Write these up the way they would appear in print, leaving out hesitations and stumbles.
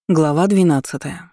Глава 12.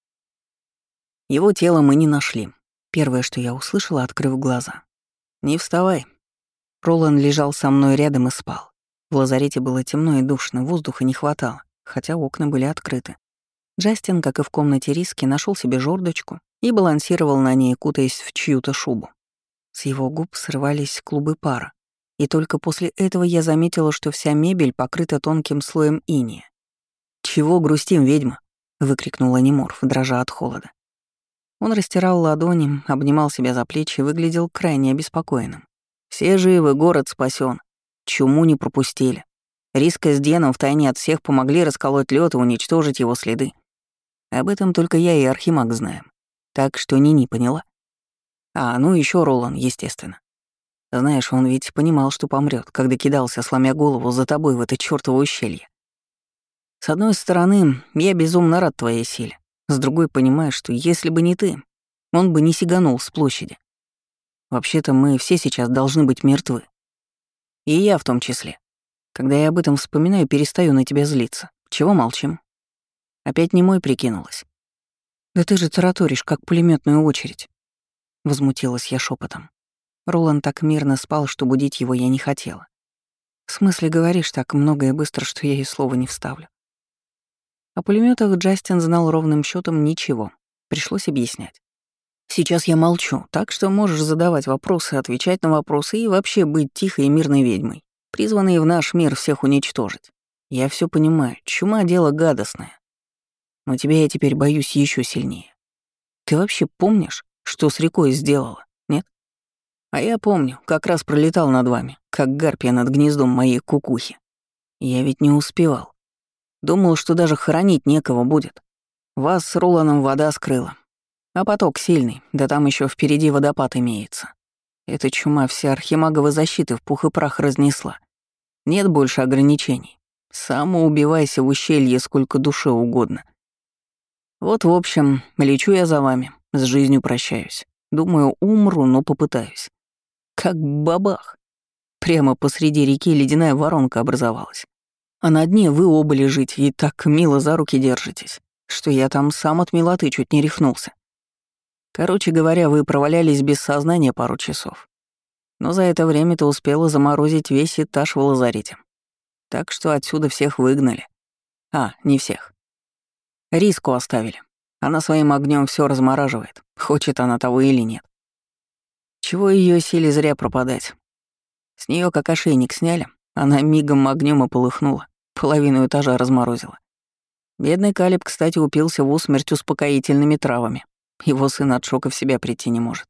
Его тело мы не нашли. Первое, что я услышала, открыв глаза. «Не вставай». Ролан лежал со мной рядом и спал. В лазарете было темно и душно, воздуха не хватало, хотя окна были открыты. Джастин, как и в комнате Риски, нашел себе жердочку и балансировал на ней, кутаясь в чью-то шубу. С его губ срывались клубы пара, и только после этого я заметила, что вся мебель покрыта тонким слоем иния. «Чего грустим, ведьма?» — выкрикнул Аниморф, дрожа от холода. Он растирал ладони, обнимал себя за плечи и выглядел крайне обеспокоенным. «Все живы, город спасен. Чуму не пропустили. Риска с Деном втайне от всех помогли расколоть лед и уничтожить его следы. Об этом только я и Архимаг знаем. Так что Нини поняла. Ну еще Ролан, естественно. Знаешь, он ведь понимал, что помрет, когда кидался, сломя голову, за тобой в это чёртово ущелье. С одной стороны, я безумно рад твоей силе. С другой, понимаю, что если бы не ты, он бы не сиганул с площади. Вообще-то мы все сейчас должны быть мертвы. И я в том числе. Когда я об этом вспоминаю, перестаю на тебя злиться. Чего молчим? Опять немой прикинулась. Да ты же тараторишь, как пулемётную очередь. Возмутилась я шепотом. Ролан так мирно спал, что будить его я не хотела. В смысле, говоришь так много и быстро, что я и слова не вставлю. О пулемётах Джастин знал ровным счётом ничего. Пришлось объяснять. Сейчас я молчу, так что можешь задавать вопросы, отвечать на вопросы и вообще быть тихой и мирной ведьмой, призванной в наш мир всех уничтожить. Я всё понимаю, чума — дело гадостное. Но тебя я теперь боюсь ещё сильнее. Ты вообще помнишь, что с рекой сделала, нет? А я помню, как раз пролетал над вами, как гарпия над гнездом моей кукухи. Я ведь не успевал. Думал, что даже хоронить некого будет. Вас с Роланом вода скрыла. А поток сильный, да там еще впереди водопад имеется. Эта чума вся архимаговой защиты в пух и прах разнесла. Нет больше ограничений. Самоубивайся в ущелье сколько душе угодно. Вот, в общем, лечу я за вами, с жизнью прощаюсь. Думаю, умру, но попытаюсь. Как бабах. Прямо посреди реки ледяная воронка образовалась. А на дне вы оба лежите и так мило за руки держитесь, что я там сам от милоты чуть не рехнулся. Короче говоря, вы провалялись без сознания пару часов. Но за это время ты успела заморозить весь этаж в лазарете. Так что отсюда всех выгнали. Не всех. Риску оставили. Она своим огнем все размораживает, хочет она того или нет. Чего ее силе зря пропадать. С нее как ошейник сняли, она мигом огнем и полыхнула, половину этажа разморозила. Бедный Калиб, кстати, упился в усмерть успокоительными травами. Его сын от шока в себя прийти не может.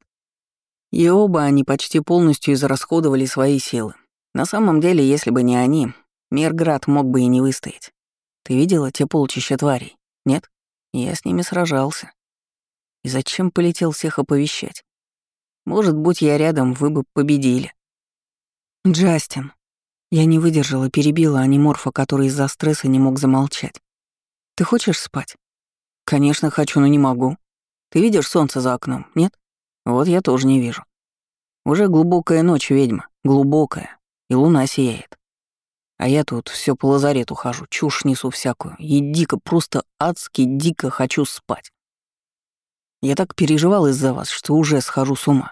И оба они почти полностью израсходовали свои силы. На самом деле, если бы не они, Мирград мог бы и не выстоять. Ты видела те полчища тварей? Нет? Я с ними сражался. И зачем полетел всех оповещать? Может, будь я рядом, вы бы победили. Джастин. Я не выдержала, перебила аниморфа, который из-за стресса не мог замолчать. Ты хочешь спать? Конечно, хочу, но не могу. Ты видишь солнце за окном, нет? Вот я тоже не вижу. Уже глубокая ночь, ведьма, глубокая, и луна сияет. А я тут все по лазарету хожу, чушь несу всякую, и дико, просто адски дико хочу спать. Я так переживал из-за вас, что уже схожу с ума.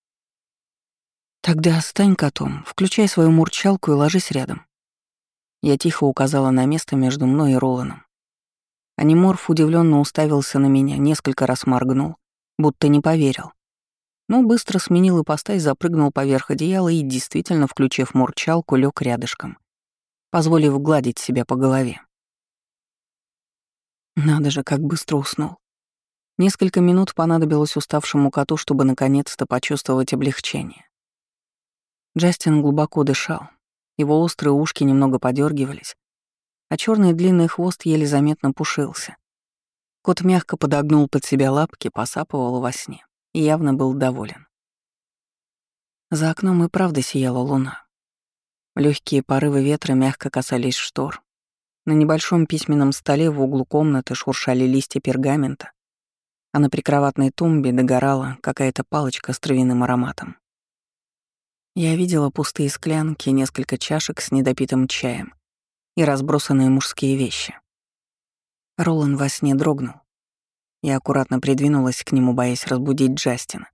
Тогда стань котом, включай свою мурчалку и ложись рядом. Я тихо указала на место между мной и Роланом. Аниморф удивленно уставился на меня, несколько раз моргнул, будто не поверил. Но быстро сменил ипостась, запрыгнул поверх одеяла и, действительно, включив мурчалку, лег рядышком, позволив гладить себя по голове. Надо же, как быстро уснул. Несколько минут понадобилось уставшему коту, чтобы наконец-то почувствовать облегчение. Джастин глубоко дышал, его острые ушки немного подергивались, а черный длинный хвост еле заметно пушился. Кот мягко подогнул под себя лапки, посапывал во сне и явно был доволен. За окном и правда сияла луна. Легкие порывы ветра мягко касались штор. На небольшом письменном столе в углу комнаты шуршали листья пергамента, а на прикроватной тумбе догорала какая-то палочка с травяным ароматом. Я видела пустые склянки, несколько чашек с недопитым чаем и разбросанные мужские вещи. Ролан во сне дрогнул. Я аккуратно придвинулась к нему, боясь разбудить Джастина.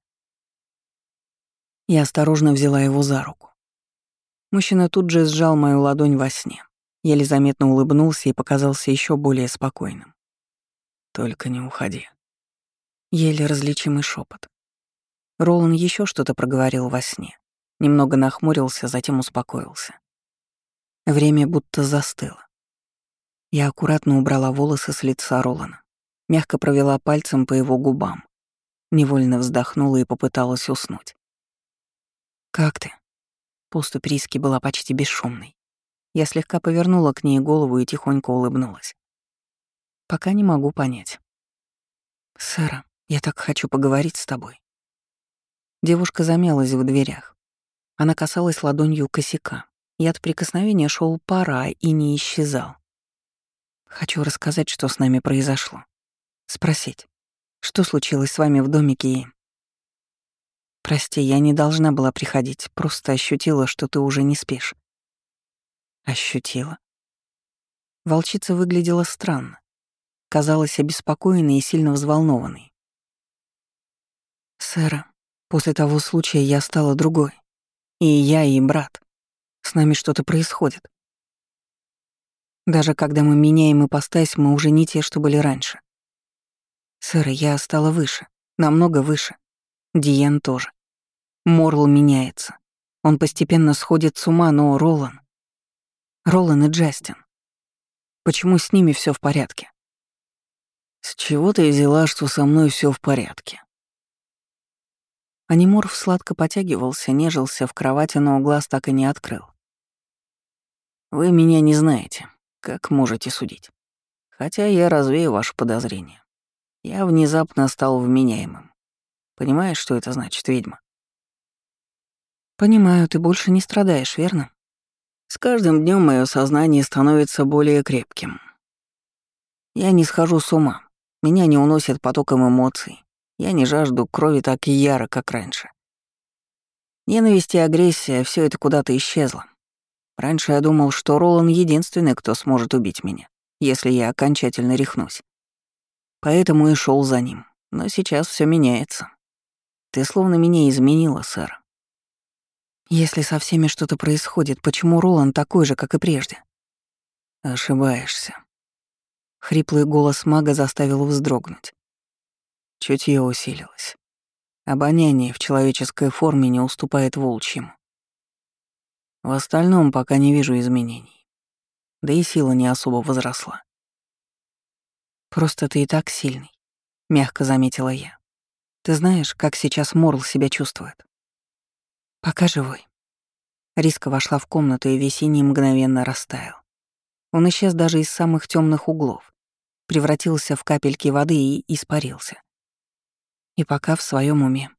Я осторожно взяла его за руку. Мужчина тут же сжал мою ладонь во сне, еле заметно улыбнулся и показался еще более спокойным. «Только не уходи». Еле различимый шепот. Ролан еще что-то проговорил во сне. Немного нахмурился, затем успокоился. Время будто застыло. Я аккуратно убрала волосы с лица Ролана, мягко провела пальцем по его губам, невольно вздохнула и попыталась уснуть. «Как ты?» Поступь Риски была почти бесшумной. Я слегка повернула к ней голову и тихонько улыбнулась. «Пока не могу понять». «Сэра, я так хочу поговорить с тобой». Девушка замялась в дверях. Она касалась ладонью косяка, и от прикосновения шел пара и не исчезал. Хочу рассказать, что с нами произошло. Спросить, что случилось с вами в домике и... Прости, я не должна была приходить, просто ощутила, что ты уже не спишь. Ощутила? Волчица выглядела странно. Казалась обеспокоенной и сильно взволнованной. Сэра, после того случая я стала другой. И я, и брат. С нами что-то происходит. Даже когда мы меняем ипостась, мы уже не те, что были раньше. Сэр, я стала выше, намного выше. Диен тоже. Морл меняется. Он постепенно сходит с ума, но Ролан и Джастин. Почему с ними все в порядке? С чего ты взяла, что со мной все в порядке? Аниморф сладко потягивался, нежился в кровати, но глаз так и не открыл. Вы меня не знаете, как можете судить. Хотя я развею ваши подозрения. Я внезапно стал вменяемым. Понимаешь, что это значит, ведьма? Понимаю, ты больше не страдаешь, верно? С каждым днем мое сознание становится более крепким. Я не схожу с ума. Меня не уносит потоком эмоций. Я не жажду крови так яро, как раньше. Ненависть и агрессия — все это куда-то исчезло. Раньше я думал, что Ролан единственный, кто сможет убить меня, если я окончательно рехнусь. Поэтому и шел за ним. Но сейчас все меняется. Ты словно меня изменила, сэр. Если со всеми что-то происходит, почему Ролан такой же, как и прежде? Ошибаешься. Хриплый голос мага заставил вздрогнуть. Чутье усилилось. Обоняние в человеческой форме не уступает волчьему. В остальном пока не вижу изменений. Да и сила не особо возросла. «Просто ты и так сильный», — мягко заметила я. «Ты знаешь, как сейчас Морл себя чувствует?» «Пока живой». Риска вошла в комнату, и весь синий мгновенно растаял. Он исчез даже из самых темных углов, превратился в капельки воды и испарился. И пока в своем уме.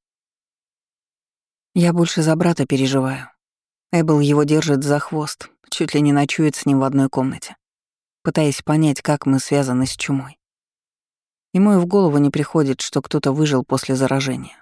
Я больше за брата переживаю. Эббл его держит за хвост, чуть ли не ночует с ним в одной комнате, пытаясь понять, как мы связаны с чумой. Ему и в голову не приходит, что кто-то выжил после заражения.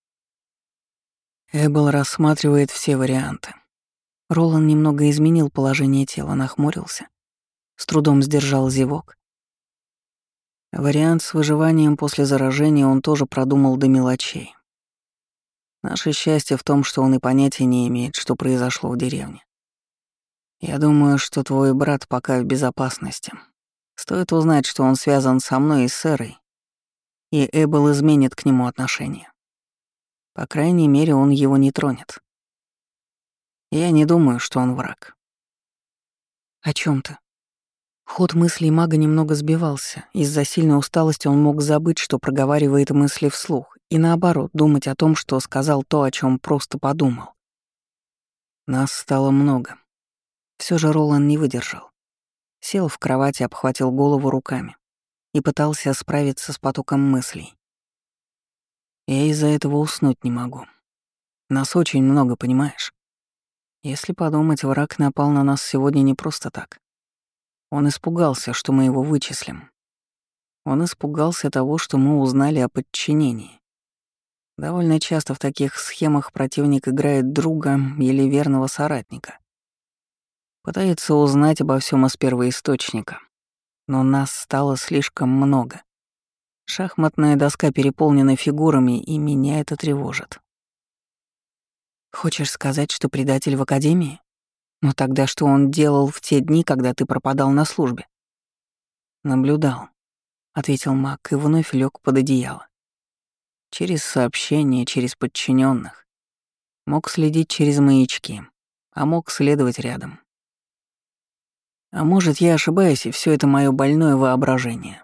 Эббл рассматривает все варианты. Ролан немного изменил положение тела, нахмурился, с трудом сдержал зевок. Вариант с выживанием после заражения он тоже продумал до мелочей. Наше счастье в том, что он и понятия не имеет, что произошло в деревне. Я думаю, что твой брат пока в безопасности. Стоит узнать, что он связан со мной и с Сэрой, и Эббл изменит к нему отношение. По крайней мере, он его не тронет. Я не думаю, что он враг. О чем ты? Ход мыслей мага немного сбивался. Из-за сильной усталости он мог забыть, что проговаривает мысли вслух, и наоборот, думать о том, что сказал то, о чем просто подумал. Нас стало много. Все же Ролан не выдержал. Сел в кровати, обхватил голову руками и пытался справиться с потоком мыслей. Я из-за этого уснуть не могу. Нас очень много, понимаешь? Если подумать, враг напал на нас сегодня не просто так. Он испугался, что мы его вычислим. Он испугался того, что мы узнали о подчинении. Довольно часто в таких схемах противник играет друга или верного соратника. Пытается узнать обо всем из первоисточника. Но нас стало слишком много. Шахматная доска переполнена фигурами, и меня это тревожит. Хочешь сказать, что предатель в академии? Но тогда что он делал в те дни, когда ты пропадал на службе? Наблюдал, ответил маг и вновь лег под одеяло. Через сообщения, через подчиненных. Мог следить через маячки, а мог следовать рядом. А может, я ошибаюсь, и все это мое больное воображение.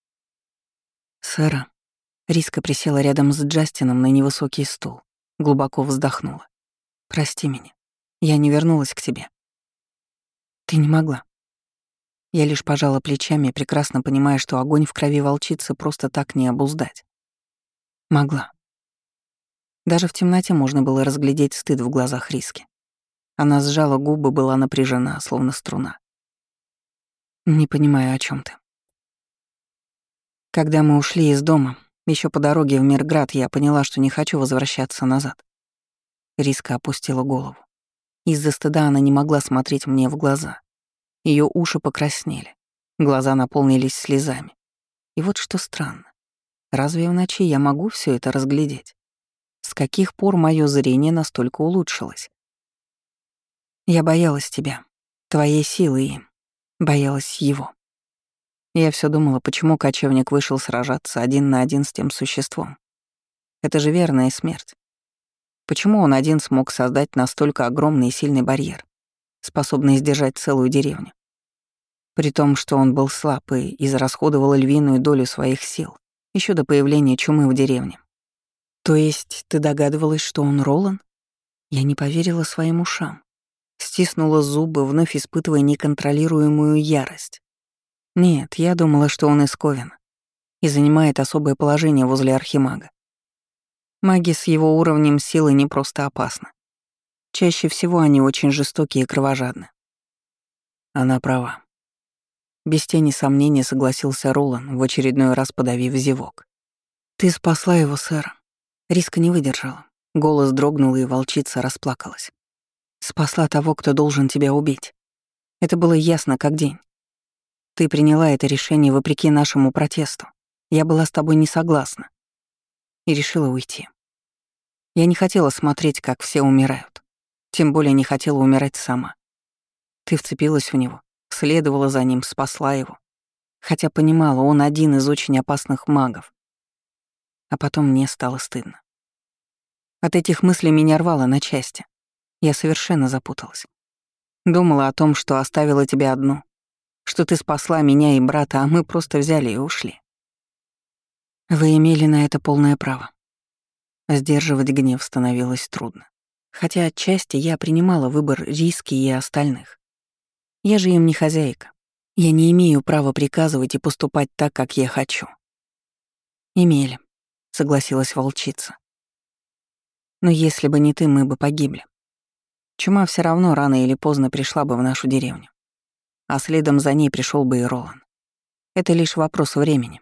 Сэра, Риска присела рядом с Джастином на невысокий стул, глубоко вздохнула. Прости меня. Я не вернулась к тебе. Ты не могла. Я лишь пожала плечами, прекрасно понимая, что огонь в крови волчицы просто так не обуздать. Могла. Даже в темноте можно было разглядеть стыд в глазах Риски. Она сжала губы, была напряжена, словно струна. Не понимаю, о чем ты. Когда мы ушли из дома, еще по дороге в Мирград, я поняла, что не хочу возвращаться назад. Риска опустила голову. Из-за стыда она не могла смотреть мне в глаза. Ее уши покраснели, глаза наполнились слезами. И вот что странно. Разве в ночи я могу все это разглядеть? С каких пор мое зрение настолько улучшилось? Я боялась тебя, твоей силы и боялась его. Я все думала, почему кочевник вышел сражаться один на один с тем существом. Это же верная смерть. Почему он один смог создать настолько огромный и сильный барьер, способный сдержать целую деревню? При том, что он был слаб и израсходовал львиную долю своих сил еще до появления чумы в деревне. То есть ты догадывалась, что он Ролан? Я не поверила своим ушам. Стиснула зубы, вновь испытывая неконтролируемую ярость. Нет, я думала, что он из Ковена и занимает особое положение возле архимага. Маги с его уровнем силы не просто опасны. Чаще всего они очень жестокие и кровожадны. Она права. Без тени сомнения согласился Ролан, в очередной раз подавив зевок. «Ты спасла его, сэр». Риска не выдержала. Голос дрогнул, и волчица расплакалась. «Спасла того, кто должен тебя убить. Это было ясно, как день. Ты приняла это решение вопреки нашему протесту. Я была с тобой не согласна. И решила уйти. Я не хотела смотреть, как все умирают. Тем более не хотела умирать сама. Ты вцепилась в него, следовала за ним, спасла его. Хотя понимала, он один из очень опасных магов. А потом мне стало стыдно. От этих мыслей меня рвало на части. Я совершенно запуталась. Думала о том, что оставила тебя одну, что ты спасла меня и брата, а мы просто взяли и ушли. Вы имели на это полное право. Сдерживать гнев становилось трудно. Хотя отчасти я принимала выбор Риски и остальных. Я же им не хозяйка. Я не имею права приказывать и поступать так, как я хочу. Имели, согласилась волчица. Но если бы не ты, мы бы погибли. Чума все равно рано или поздно пришла бы в нашу деревню. А следом за ней пришел бы и Ролан. Это лишь вопрос времени.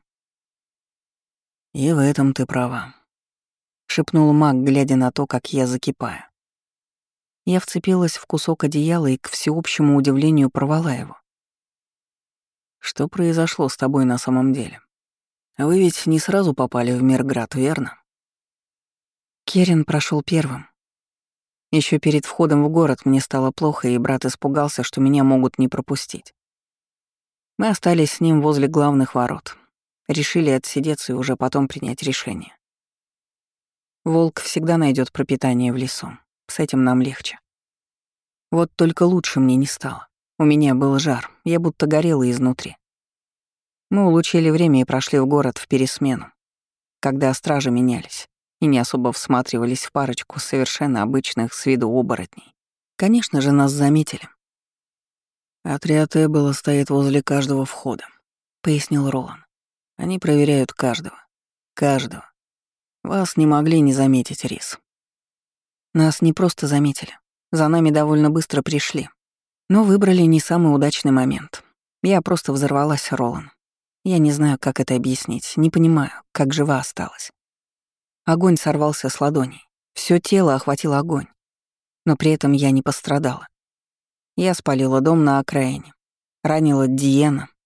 И в этом ты права, шепнул маг, глядя на то, как я закипаю. Я вцепилась в кусок одеяла и, к всеобщему удивлению, порвала его. Что произошло с тобой на самом деле? Вы ведь не сразу попали в Мирград, верно? Керен прошел первым. Еще перед входом в город мне стало плохо, и брат испугался, что меня могут не пропустить. Мы остались с ним возле главных ворот. Решили отсидеться и уже потом принять решение. Волк всегда найдет пропитание в лесу. С этим нам легче. Вот только лучше мне не стало. У меня был жар, я будто горела изнутри. Мы улучили время и прошли в город в пересмену, когда стражи менялись и не особо всматривались в парочку совершенно обычных с виду оборотней. Конечно же, нас заметили. «Отряд Эббела стоит возле каждого входа», — пояснил Ролан. «Они проверяют каждого. Каждого. Вас не могли не заметить, Рис. Нас не просто заметили. За нами довольно быстро пришли. Но выбрали не самый удачный момент. Я просто взорвалась, Ролан. Я не знаю, как это объяснить, не понимаю, как жива осталась. Огонь сорвался с ладоней. Всё тело охватил огонь. Но при этом я не пострадала. Я спалила дом на окраине. Ранила Диена,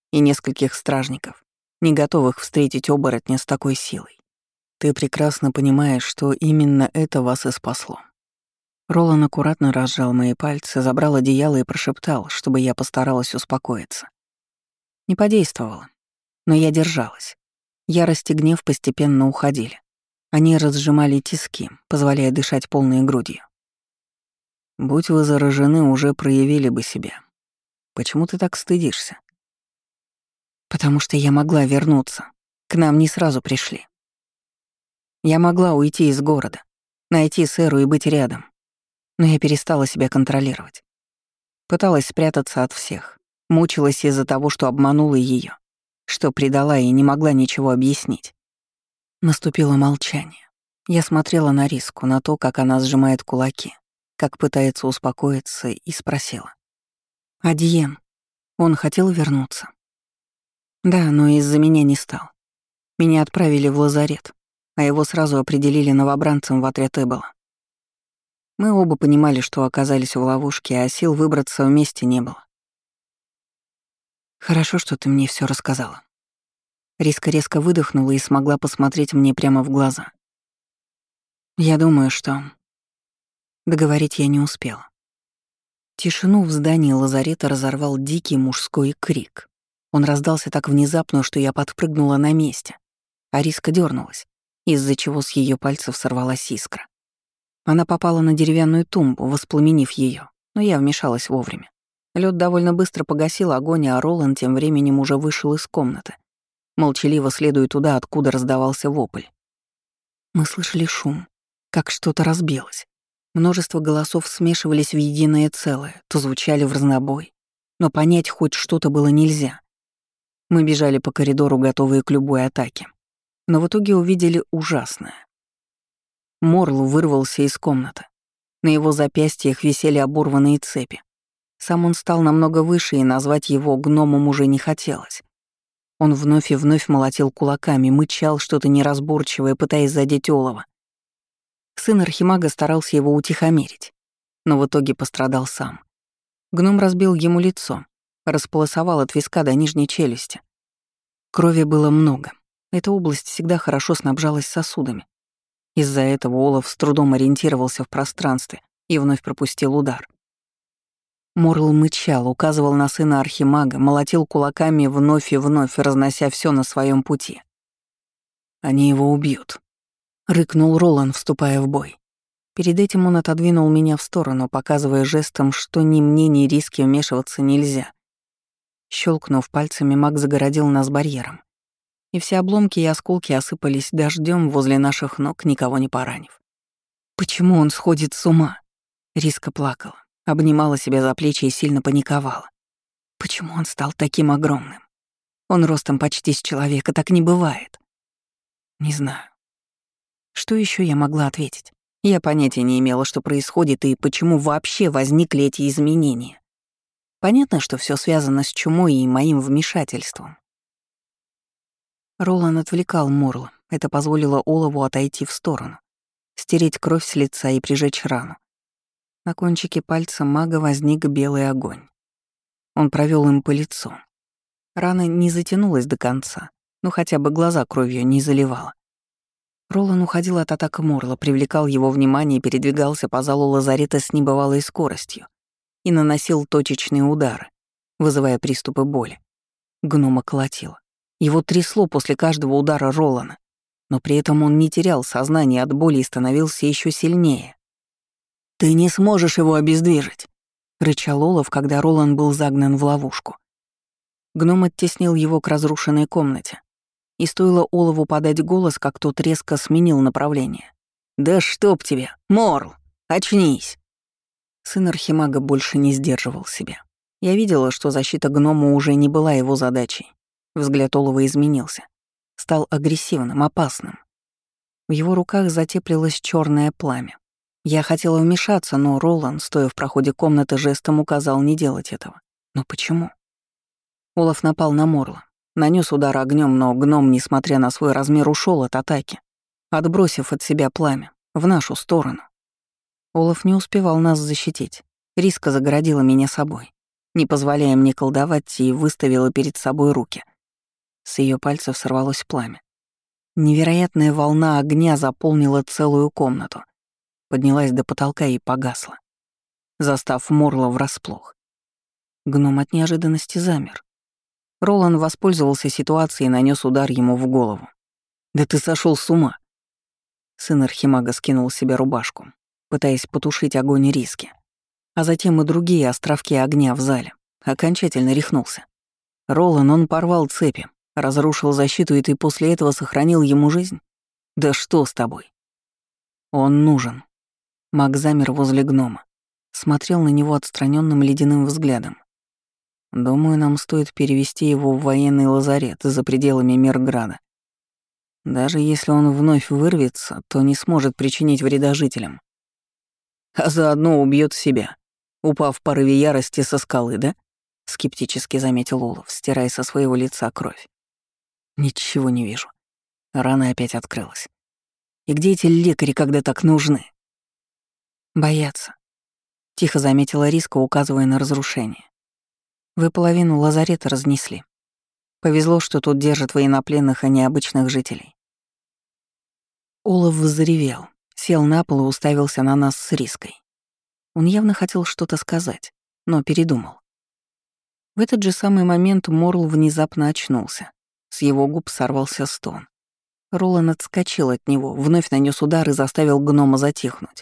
и нескольких стражников, не готовых встретить оборотня с такой силой. Ты прекрасно понимаешь, что именно это вас и спасло. Ролан аккуратно разжал мои пальцы, забрал одеяло и прошептал, чтобы я постаралась успокоиться. Не подействовало, но я держалась. Ярость и гнев постепенно уходили. Они разжимали тиски, позволяя дышать полной грудью. Будь вы заражены, уже проявили бы себя. Почему ты так стыдишься? Потому что я могла вернуться. К нам не сразу пришли. Я могла уйти из города, найти Сэру и быть рядом. Но я перестала себя контролировать. Пыталась спрятаться от всех. Мучилась из-за того, что обманула ее, что предала и не могла ничего объяснить. Наступило молчание. Я смотрела на Риску, на то, как она сжимает кулаки, как пытается успокоиться, и спросила. «А Диен? Он хотел вернуться?» «Да, но из-за меня не стал. Меня отправили в лазарет, а его сразу определили новобранцем в отряд Эбола. Мы оба понимали, что оказались в ловушке, а сил выбраться вместе не было. Хорошо, что ты мне все рассказала». Риска резко выдохнула и смогла посмотреть мне прямо в глаза. Я думаю, что... Договорить я не успела. Тишину в здании лазарета разорвал дикий мужской крик. Он раздался так внезапно, что я подпрыгнула на месте, а Риска дернулась, из-за чего с ее пальцев сорвалась искра. Она попала на деревянную тумбу, воспламенив ее, но я вмешалась вовремя. Лед довольно быстро погасил огонь, а Ролан тем временем уже вышел из комнаты, молчаливо следуя туда, откуда раздавался вопль. Мы слышали шум, как что-то разбилось. Множество голосов смешивались в единое целое, то звучали в разнобой, но понять хоть что-то было нельзя. Мы бежали по коридору, готовые к любой атаке. Но в итоге увидели ужасное. Морл вырвался из комнаты. На его запястьях висели оборванные цепи. Сам он стал намного выше, и назвать его гномом уже не хотелось. Он вновь и вновь молотил кулаками, мычал что-то неразборчивое, пытаясь задеть олово. Сын архимага старался его утихомирить, но в итоге пострадал сам. Гном разбил ему лицо, располосовал от виска до нижней челюсти. Крови было много. Эта область всегда хорошо снабжалась сосудами. Из-за этого Олаф с трудом ориентировался в пространстве и вновь пропустил удар. Морл мычал, указывал на сына архимага, молотил кулаками вновь и вновь, разнося все на своем пути. «Они его убьют», — рыкнул Ролан, вступая в бой. Перед этим он отодвинул меня в сторону, показывая жестом, что ни мне, ни Риске вмешиваться нельзя. Щелкнув пальцами, маг загородил нас барьером. И все обломки и осколки осыпались дождем возле наших ног, никого не поранив. Почему он сходит с ума? Риска плакала, обнимала себя за плечи и сильно паниковала. Почему он стал таким огромным? Он ростом почти с человека, так не бывает. Не знаю. Что еще я могла ответить? Я понятия не имела, что происходит и почему вообще возникли эти изменения. Понятно, что все связано с чумой и моим вмешательством. Ролан отвлекал Морла. Это позволило Олову отойти в сторону, стереть кровь с лица и прижечь рану. На кончике пальца мага возник белый огонь. Он провел им по лицу. Рана не затянулась до конца, но хотя бы глаза кровью не заливала. Ролан уходил от атак Морла, привлекал его внимание и передвигался по залу лазарета с небывалой скоростью и наносил точечные удары, вызывая приступы боли. Гнома колотило. Его трясло после каждого удара Ролана, но при этом он не терял сознание от боли и становился еще сильнее. «Ты не сможешь его обездвижить», — рычал Олаф, когда Ролан был загнан в ловушку. Гном оттеснил его к разрушенной комнате, и стоило Олову подать голос, как тот резко сменил направление. «Да чтоб тебе, Морл, очнись!» Сын архимага больше не сдерживал себя. Я видела, что защита гнома уже не была его задачей. Взгляд Олова изменился. Стал агрессивным, опасным. В его руках затеплилось черное пламя. Я хотела вмешаться, но Ролан, стоя в проходе комнаты, жестом указал не делать этого. Но почему? Олаф напал на Морла. Нанес удар огнем, но гном, несмотря на свой размер, ушел от атаки, отбросив от себя пламя в нашу сторону. Олаф не успевал нас защитить. Риска загородила меня собой. не позволяя мне колдовать, и выставила перед собой руки. С ее пальцев сорвалось пламя. Невероятная волна огня заполнила целую комнату, поднялась до потолка и погасла, застав Морла врасплох. Гном от неожиданности замер. Ролан воспользовался ситуацией и нанес удар ему в голову. «Да ты сошел с ума!» Сын Архимага скинул себе рубашку, пытаясь потушить огонь риски, а затем и другие островки огня в зале. Окончательно рехнулся. Ролан, он порвал цепи, разрушил защиту, и ты после этого сохранил ему жизнь? Да что с тобой? Он нужен. Маг замер возле гнома, смотрел на него отстраненным ледяным взглядом. Думаю, нам стоит перевести его в военный лазарет за пределами Мирграда. Даже если он вновь вырвется, то не сможет причинить вреда жителям. А заодно убьет себя, упав в порыве ярости со скалы, да? Скептически заметил Олаф, стирая со своего лица кровь. Ничего не вижу. Рана опять открылась. И где эти лекари, когда так нужны? Боятся. Тихо заметила Риска, указывая на разрушение. Вы половину лазарета разнесли. Повезло, что тут держат военнопленных, а не обычных жителей. Олаф взревел, сел на пол и уставился на нас с Риской. Он явно хотел что-то сказать, но передумал. В этот же самый момент Морл внезапно очнулся. С его губ сорвался стон. Ролан отскочил от него, вновь нанес удар и заставил гнома затихнуть.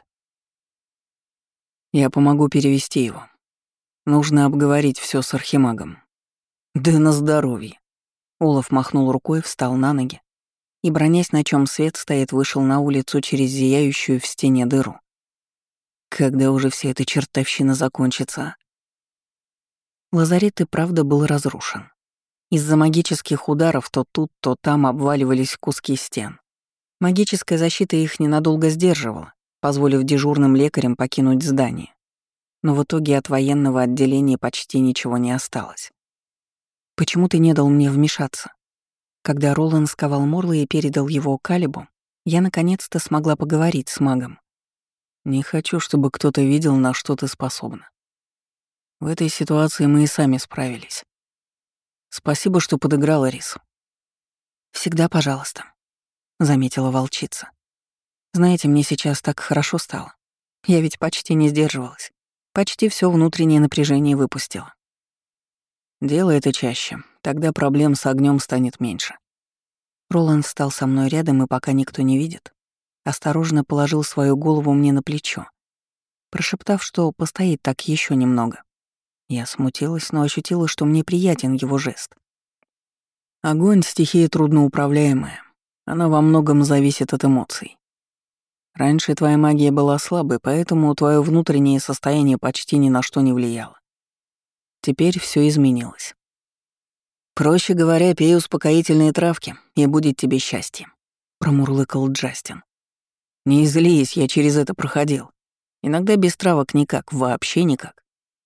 «Я помогу перевести его. Нужно обговорить все с Архимагом». «Да на здоровье!» Олаф махнул рукой, встал на ноги и, бронясь, на чем свет стоит, вышел на улицу через зияющую в стене дыру. Когда уже вся эта чертовщина закончится, а? Лазарет и правда был разрушен. Из-за магических ударов то тут, то там обваливались куски стен. Магическая защита их ненадолго сдерживала, позволив дежурным лекарям покинуть здание. Но в итоге от военного отделения почти ничего не осталось. «Почему ты не дал мне вмешаться?» Когда Ролан сковал Морла и передал его Калибу, я наконец-то смогла поговорить с магом. «Не хочу, чтобы кто-то видел, на что ты способна. В этой ситуации мы и сами справились. Спасибо, что подыграла, Рис». «Всегда пожалуйста», — заметила волчица. «Знаете, мне сейчас так хорошо стало. Я ведь почти не сдерживалась. Почти все внутреннее напряжение выпустила». «Делай это чаще, тогда проблем с огнем станет меньше». Роланд встал со мной рядом, и пока никто не видит, осторожно положил свою голову мне на плечо, прошептав, что постоит так еще немного. Я смутилась, но ощутила, что мне приятен его жест. Огонь — стихия трудноуправляемая. Она во многом зависит от эмоций. Раньше твоя магия была слабой, поэтому твое внутреннее состояние почти ни на что не влияло. Теперь все изменилось. «Проще говоря, пей успокоительные травки, и будет тебе счастье», — промурлыкал Джастин. «Не злись, я через это проходил. Иногда без травок никак, вообще никак».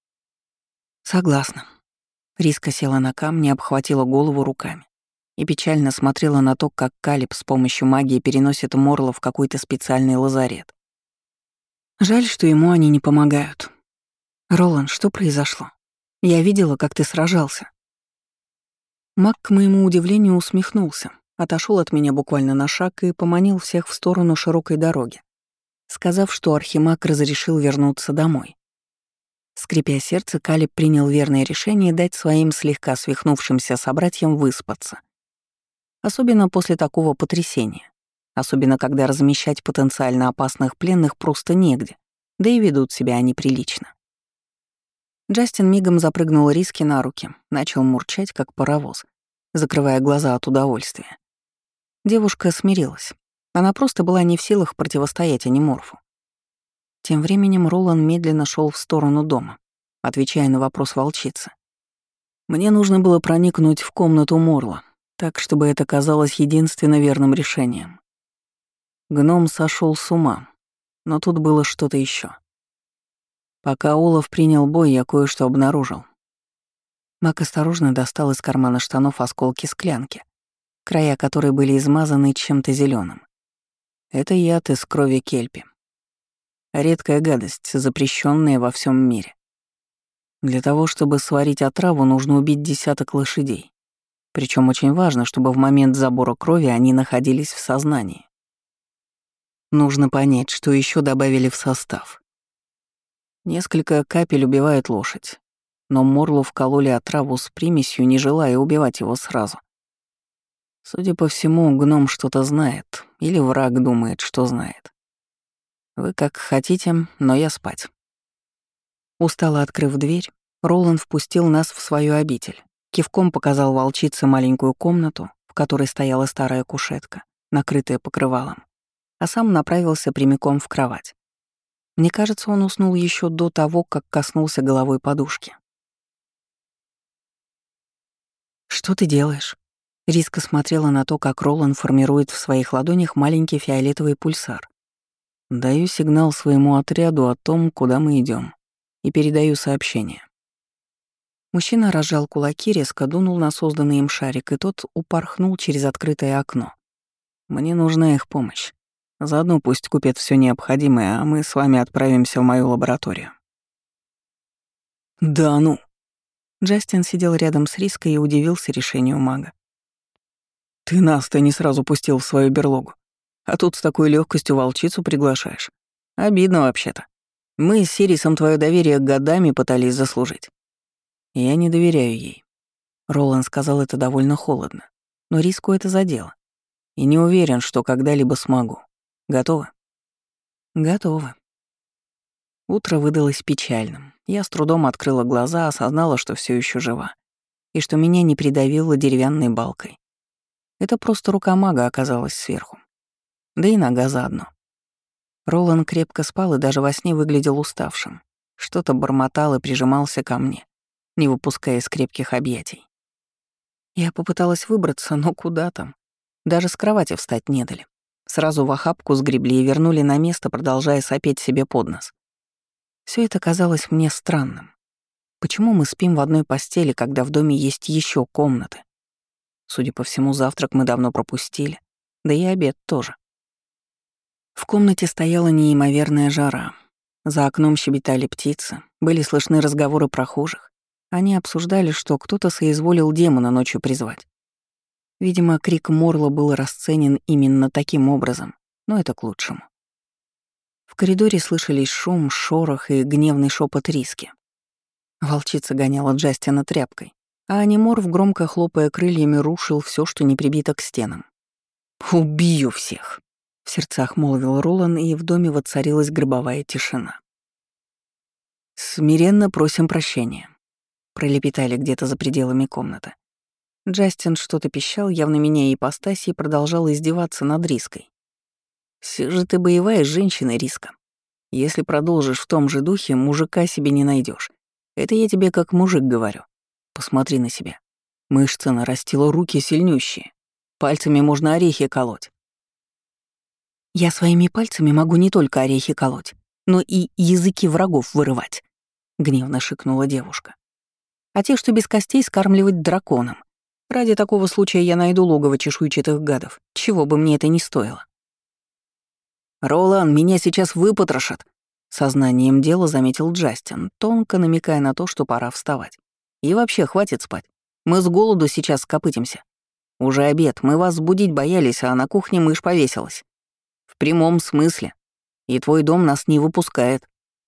«Согласна». Риска села на камни, обхватила голову руками и печально смотрела на то, как Калиб с помощью магии переносит Морла в какой-то специальный лазарет. Жаль, что ему они не помогают. «Ролан, что произошло? Я видела, как ты сражался». Маг, к моему удивлению, усмехнулся, отошел от меня буквально на шаг и поманил всех в сторону широкой дороги, сказав, что Архимаг разрешил вернуться домой. Скрипя сердце, Калиб принял верное решение дать своим слегка свихнувшимся собратьям выспаться. Особенно после такого потрясения. Особенно, когда размещать потенциально опасных пленных просто негде, да и ведут себя они прилично. Джастин мигом запрыгнул Риски на руки, начал мурчать, как паровоз, закрывая глаза от удовольствия. Девушка смирилась. Она просто была не в силах противостоять аниморфу. Тем временем Ролан медленно шел в сторону дома, отвечая на вопрос волчицы. «Мне нужно было проникнуть в комнату Морла, так, чтобы это казалось единственно верным решением. Гном сошел с ума, но тут было что-то еще. Пока Олаф принял бой, я кое-что обнаружил». Мак осторожно достал из кармана штанов осколки склянки, края которой были измазаны чем-то зеленым. Это яд из крови кельпи. Редкая гадость, запрещенная во всем мире. Для того, чтобы сварить отраву, нужно убить десяток лошадей. Причем очень важно, чтобы в момент забора крови они находились в сознании. Нужно понять, что еще добавили в состав. Несколько капель убивает лошадь, но Морлу вкололи отраву с примесью, не желая убивать его сразу. Судя по всему, гном что-то знает, или враг думает, что знает. Вы как хотите, но я спать. Устало открыв дверь, Роланд впустил нас в свою обитель. Кивком показал волчице маленькую комнату, в которой стояла старая кушетка, накрытая покрывалом, а сам направился прямиком в кровать. Мне кажется, он уснул еще до того, как коснулся головой подушки. «Что ты делаешь?» Риска смотрела на то, как Роланд формирует в своих ладонях маленький фиолетовый пульсар. «Даю сигнал своему отряду о том, куда мы идем, и передаю сообщение». Мужчина разжал кулаки, резко дунул на созданный им шарик, и тот упорхнул через открытое окно. «Мне нужна их помощь. Заодно пусть купят все необходимое, а мы с вами отправимся в мою лабораторию». «Да ну!» Джастин сидел рядом с Риской и удивился решению мага. «Ты нас-то не сразу пустил в свою берлогу, а тут с такой легкостью волчицу приглашаешь. Обидно вообще-то. Мы с Сирисом твое доверие годами пытались заслужить». «Я не доверяю ей». Роланд сказал это довольно холодно, но Риску это задело. И не уверен, что когда-либо смогу. Готовы? Готовы. Утро выдалось печальным. Я с трудом открыла глаза, осознала, что все еще жива, и что меня не придавило деревянной балкой. Это просто рука мага оказалась сверху. Да и нога заодно. Роланд крепко спал и даже во сне выглядел уставшим. Что-то бормотал и прижимался ко мне, не выпуская из крепких объятий. Я попыталась выбраться, но куда там? Даже с кровати встать не дали. Сразу в охапку сгребли и вернули на место, продолжая сопеть себе под нос. Все это казалось мне странным. Почему мы спим в одной постели, когда в доме есть еще комнаты? Судя по всему, завтрак мы давно пропустили, да и обед тоже. В комнате стояла неимоверная жара. За окном щебетали птицы, были слышны разговоры прохожих. Они обсуждали, что кто-то соизволил демона ночью призвать. Видимо, крик Морла был расценен именно таким образом, но это к лучшему. В коридоре слышались шум, шорох и гневный шепот Риски. Волчица гоняла Джастина тряпкой, а Аниморф, громко хлопая крыльями, рушил все, что не прибито к стенам. «Убью всех!» — в сердцах молвил Ролан, и в доме воцарилась гробовая тишина. «Смиренно просим прощения», — пролепетали где-то за пределами комнаты. Джастин что-то пищал, явно меняя ипостаси, и продолжал издеваться над Риской. «Все же ты боевая женщина, Риска. Если продолжишь в том же духе, мужика себе не найдешь. Это я тебе как мужик говорю. Посмотри на себя. Мышцы нарастила, руки сильнющие. Пальцами можно орехи колоть». «Я своими пальцами могу не только орехи колоть, но и языки врагов вырывать», — гневно шикнула девушка. «А те, что без костей, скармливать драконам. Ради такого случая я найду логово чешуйчатых гадов, чего бы мне это ни стоило». «Ролан, меня сейчас выпотрошат!» Сознанием дела заметил Джастин, тонко намекая на то, что пора вставать. «И вообще, хватит спать. Мы с голоду сейчас скопытимся. Уже обед, мы вас будить боялись, а на кухне мышь повесилась. В прямом смысле. И твой дом нас не выпускает».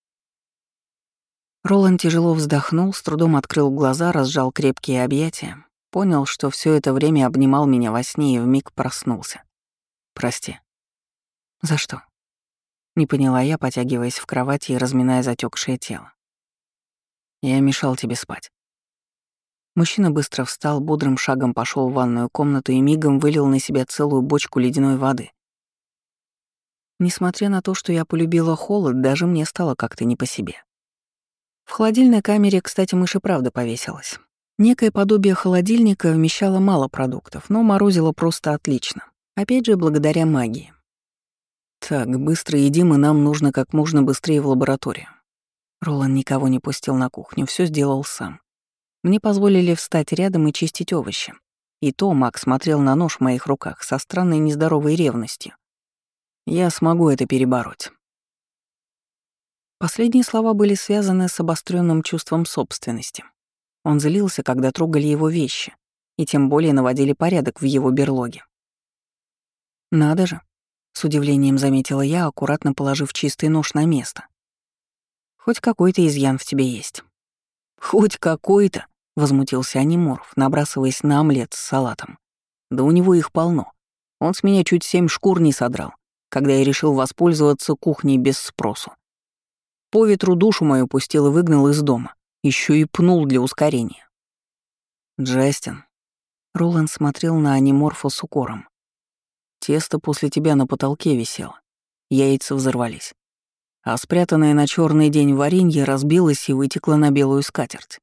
Роланд тяжело вздохнул, с трудом открыл глаза, разжал крепкие объятия, понял, что все это время обнимал меня во сне и вмиг проснулся. «Прости». «За что?» Не поняла я, потягиваясь в кровати и разминая затекшее тело. «Я мешал тебе спать». Мужчина быстро встал, бодрым шагом пошел в ванную комнату и мигом вылил на себя целую бочку ледяной воды. Несмотря на то, что я полюбила холод, даже мне стало как-то не по себе. В холодильной камере, кстати, мышь и правда повесилась. Некое подобие холодильника вмещало мало продуктов, но морозило просто отлично. Опять же, благодаря магии. «Так, быстро едим, и нам нужно как можно быстрее в лабораторию». Ролан никого не пустил на кухню, все сделал сам. Мне позволили встать рядом и чистить овощи. И то маг смотрел на нож в моих руках со странной нездоровой ревностью. Я смогу это перебороть. Последние слова были связаны с обостренным чувством собственности. Он злился, когда трогали его вещи, и тем более наводили порядок в его берлоге. «Надо же», — с удивлением заметила я, аккуратно положив чистый нож на место. «Хоть какой-то изъян в тебе есть». «Хоть какой-то», — возмутился Аниморф, набрасываясь на омлет с салатом. «Да у него их полно. Он с меня чуть 7 шкур не содрал, когда я решил воспользоваться кухней без спросу. По ветру душу мою пустил и выгнал из дома. Еще и пнул для ускорения». «Джастин», — Роланд смотрел на Аниморфа с укором. «Тесто после тебя на потолке висело. Яйца взорвались. А спрятанное на черный день варенье разбилось и вытекло на белую скатерть.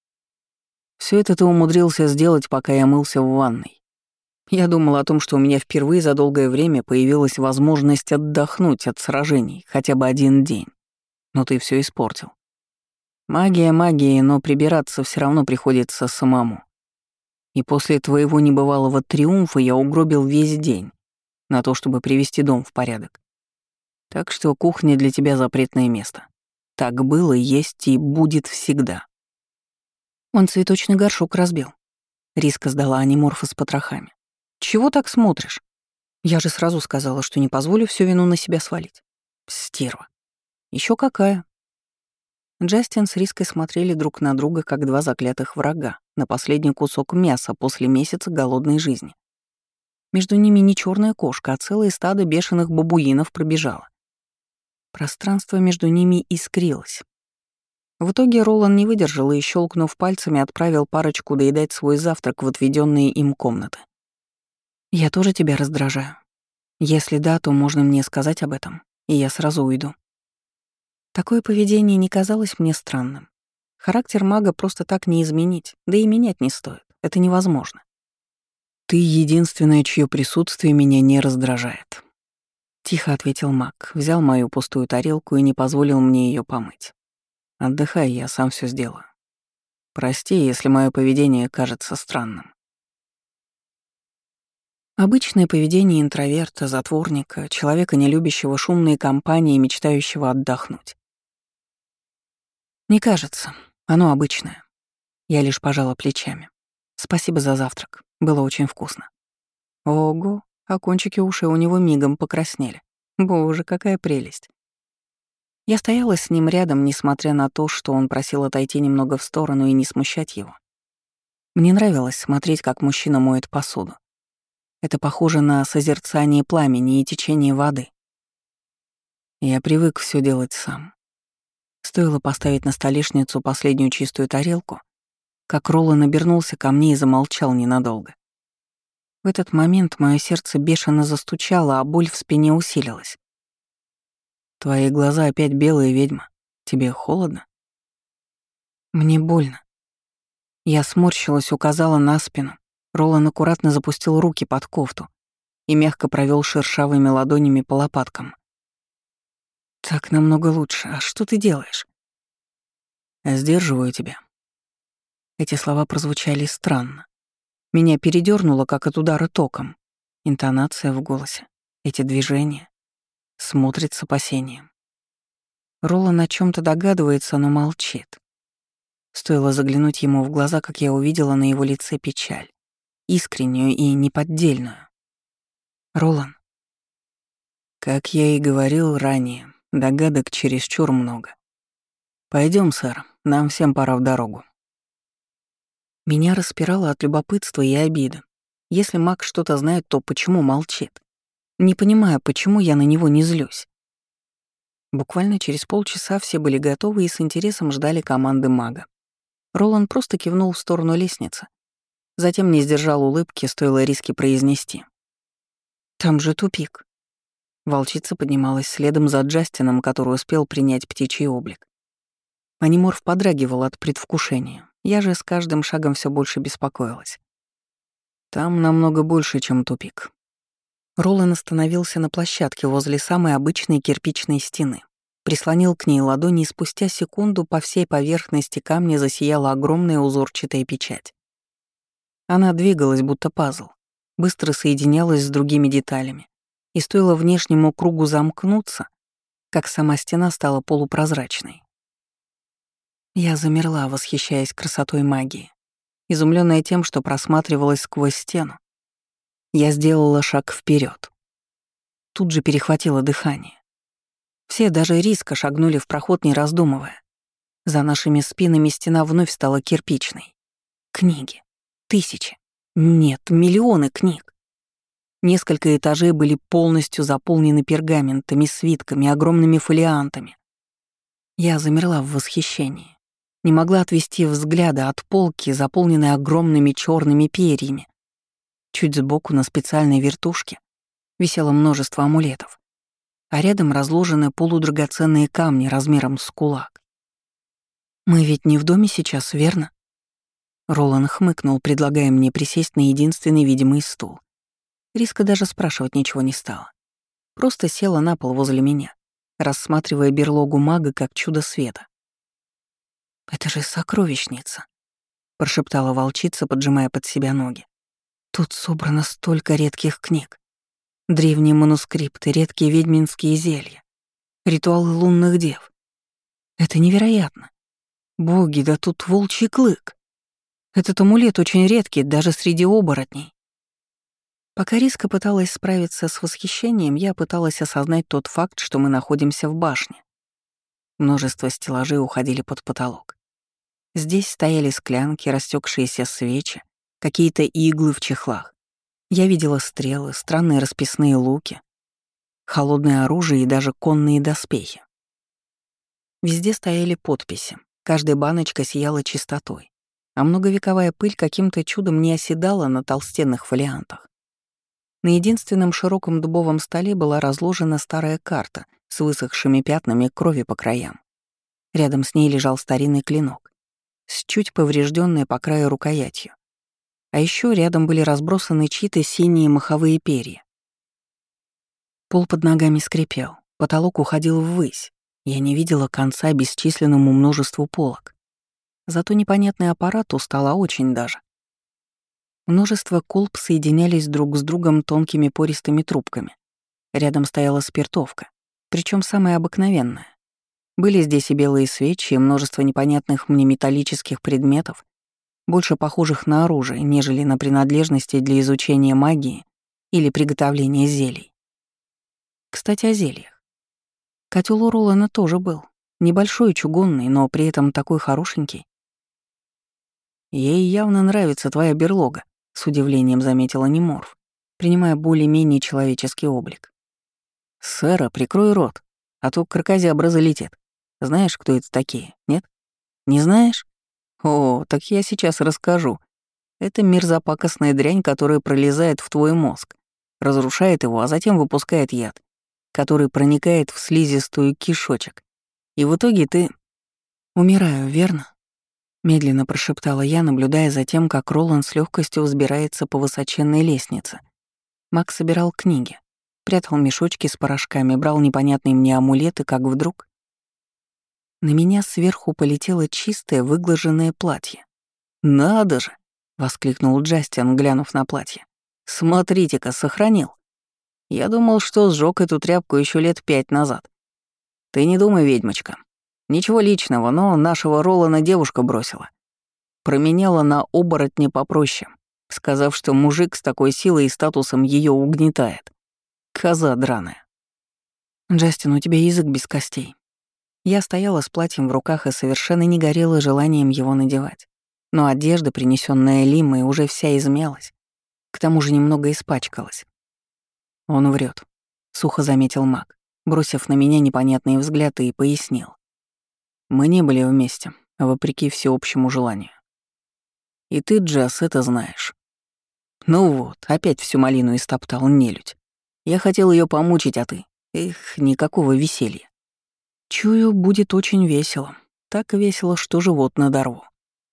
Все это ты умудрился сделать, пока я мылся в ванной. Я думал о том, что у меня впервые за долгое время появилась возможность отдохнуть от сражений хотя бы один день. Но ты все испортил. Магия магией, но прибираться все равно приходится самому. И после твоего небывалого триумфа я угробил весь день на то, чтобы привести дом в порядок. Так что кухня для тебя запретное место. Так было, есть и будет всегда». Он цветочный горшок разбил. Риска сдала Аниморфа с потрохами. «Чего так смотришь? Я же сразу сказала, что не позволю всю вину на себя свалить. Стерва. Еще какая». Джастин с Риской смотрели друг на друга, как два заклятых врага, на последний кусок мяса после месяца голодной жизни. Между ними не черная кошка, а целое стадо бешеных бабуинов пробежало. Пространство между ними искрилось. В итоге Ролан не выдержал и, щелкнув пальцами, отправил парочку доедать свой завтрак в отведенные им комнаты. «Я тоже тебя раздражаю. Если да, то можно мне сказать об этом, и я сразу уйду». Такое поведение не казалось мне странным. Характер мага просто так не изменить, да и менять не стоит. Это невозможно. «Ты единственное, чье присутствие меня не раздражает», — тихо ответил маг, взял мою пустую тарелку и не позволил мне ее помыть. «Отдыхай, я сам все сделаю. Прости, если мое поведение кажется странным». Обычное поведение интроверта, затворника, человека, не любящего шумные компании и мечтающего отдохнуть. Не кажется, оно обычное. Я лишь пожала плечами. Спасибо за завтрак, было очень вкусно. Ого, а кончики ушей у него мигом покраснели. Боже, какая прелесть. Я стояла с ним рядом, несмотря на то, что он просил отойти немного в сторону и не смущать его. Мне нравилось смотреть, как мужчина моет посуду. Это похоже на созерцание пламени и течение воды. Я привык все делать сам. Стоило поставить на столешницу последнюю чистую тарелку, как Ролан обернулся ко мне и замолчал ненадолго. В этот момент мое сердце бешено застучало, а боль в спине усилилась. «Твои глаза опять белые, ведьма. Тебе холодно?» «Мне больно». Я сморщилась, указала на спину. Ролан аккуратно запустил руки под кофту и мягко провел шершавыми ладонями по лопаткам. «Так намного лучше. А что ты делаешь?» «Сдерживаю тебя». Эти слова прозвучали странно. Меня передёрнуло, как от удара током. Интонация в голосе, эти движения. Смотрит с опасением. Ролан о чем то догадывается, но молчит. Стоило заглянуть ему в глаза, как я увидела на его лице печаль. Искреннюю и неподдельную. «Ролан». Как я и говорил ранее, догадок чересчур много. Пойдем, сэр, нам всем пора в дорогу. Меня распирало от любопытства и обиды. Если маг что-то знает, то почему молчит? Не понимаю, почему я на него не злюсь. Буквально через полчаса все были готовы и с интересом ждали команды мага. Ролан просто кивнул в сторону лестницы. Затем не сдержал улыбки, стоило Риске произнести. «Там же тупик». Волчица поднималась следом за Джастином, который успел принять птичий облик. Аниморф подрагивал от предвкушения. Я же с каждым шагом все больше беспокоилась. Там намного больше, чем тупик. Ролан остановился на площадке возле самой обычной кирпичной стены, прислонил к ней ладони, и спустя секунду по всей поверхности камня засияла огромная узорчатая печать. Она двигалась, будто пазл, быстро соединялась с другими деталями, и стоило внешнему кругу замкнуться, как сама стена стала полупрозрачной. Я замерла, восхищаясь красотой магии, изумленная тем, что просматривалась сквозь стену. Я сделала шаг вперед. Тут же перехватило дыхание. Все, даже Риска, шагнули в проход, не раздумывая. За нашими спинами стена вновь стала кирпичной. Книги. Тысячи. Нет, миллионы книг. Несколько этажей были полностью заполнены пергаментами, свитками, огромными фолиантами. Я замерла в восхищении. Не могла отвести взгляда от полки, заполненной огромными черными перьями. Чуть сбоку на специальной вертушке висело множество амулетов, а рядом разложены полудрагоценные камни размером с кулак. «Мы ведь не в доме сейчас, верно?» Ролан хмыкнул, предлагая мне присесть на единственный видимый стул. Риска даже спрашивать ничего не стала. Просто села на пол возле меня, рассматривая берлогу мага как чудо света. «Это же сокровищница», — прошептала волчица, поджимая под себя ноги. «Тут собрано столько редких книг. Древние манускрипты, редкие ведьминские зелья, ритуалы лунных дев. Это невероятно. Боги, да тут волчий клык. Этот амулет очень редкий даже среди оборотней». Пока Риска пыталась справиться с восхищением, я пыталась осознать тот факт, что мы находимся в башне. Множество стеллажей уходили под потолок. Здесь стояли склянки, растекшиеся свечи, какие-то иглы в чехлах. Я видела стрелы, странные расписные луки, холодное оружие и даже конные доспехи. Везде стояли подписи, каждая баночка сияла чистотой, а многовековая пыль каким-то чудом не оседала на толстенных фолиантах. На единственном широком дубовом столе была разложена старая карта с высохшими пятнами крови по краям. Рядом с ней лежал старинный клинок, с чуть поврежденной по краю рукоятью. А еще рядом были разбросаны чьи-то синие маховые перья. Пол под ногами скрипел, потолок уходил ввысь. Я не видела конца бесчисленному множеству полок. Зато непонятный аппарат устала очень даже. Множество колб соединялись друг с другом тонкими пористыми трубками. Рядом стояла спиртовка, причем самая обыкновенная. Были здесь и белые свечи, и множество непонятных мне металлических предметов, больше похожих на оружие, нежели на принадлежности для изучения магии или приготовления зелий. Кстати, о зельях. Котёл у Ролана тоже был. Небольшой, чугунный, но при этом такой хорошенький. «Ей явно нравится твоя берлога», — с удивлением заметила Неморф, принимая более-менее человеческий облик. «Сэра, прикрой рот, а то кракозябра залетит. Знаешь, кто это такие, нет? Не знаешь? О, так я сейчас расскажу. Это мерзопакостная дрянь, которая пролезает в твой мозг, разрушает его, а затем выпускает яд, который проникает в слизистую кишочек. И в итоге ты... «Умираю, верно?» — медленно прошептала я, наблюдая за тем, как Ролан с легкостью взбирается по высоченной лестнице. Макс собирал книги, прятал мешочки с порошками, брал непонятные мне амулеты, как вдруг... На меня сверху полетело чистое выглаженное платье. «Надо же!» — воскликнул Джастин, глянув на платье. «Смотрите-ка, сохранил. Я думал, что сжёг эту тряпку еще лет 5 назад. Ты не думай, ведьмочка. Ничего личного, но нашего Ролана девушка бросила. Променяла на оборотня попроще, сказав, что мужик с такой силой и статусом ее угнетает. Коза драная». «Джастин, у тебя язык без костей». Я стояла с платьем в руках и совершенно не горела желанием его надевать. Но одежда, принесенная Лимой, уже вся измялась. К тому же немного испачкалась. «Он врет, сухо заметил маг, бросив на меня непонятные взгляды, и пояснил. «Мы не были вместе, вопреки всеобщему желанию. И ты, Джаз, это знаешь. Ну вот, опять всю малину истоптал нелюдь. Я хотел ее помучить, а ты... Эх, никакого веселья. Чую, будет очень весело. Так весело, что живот надорву».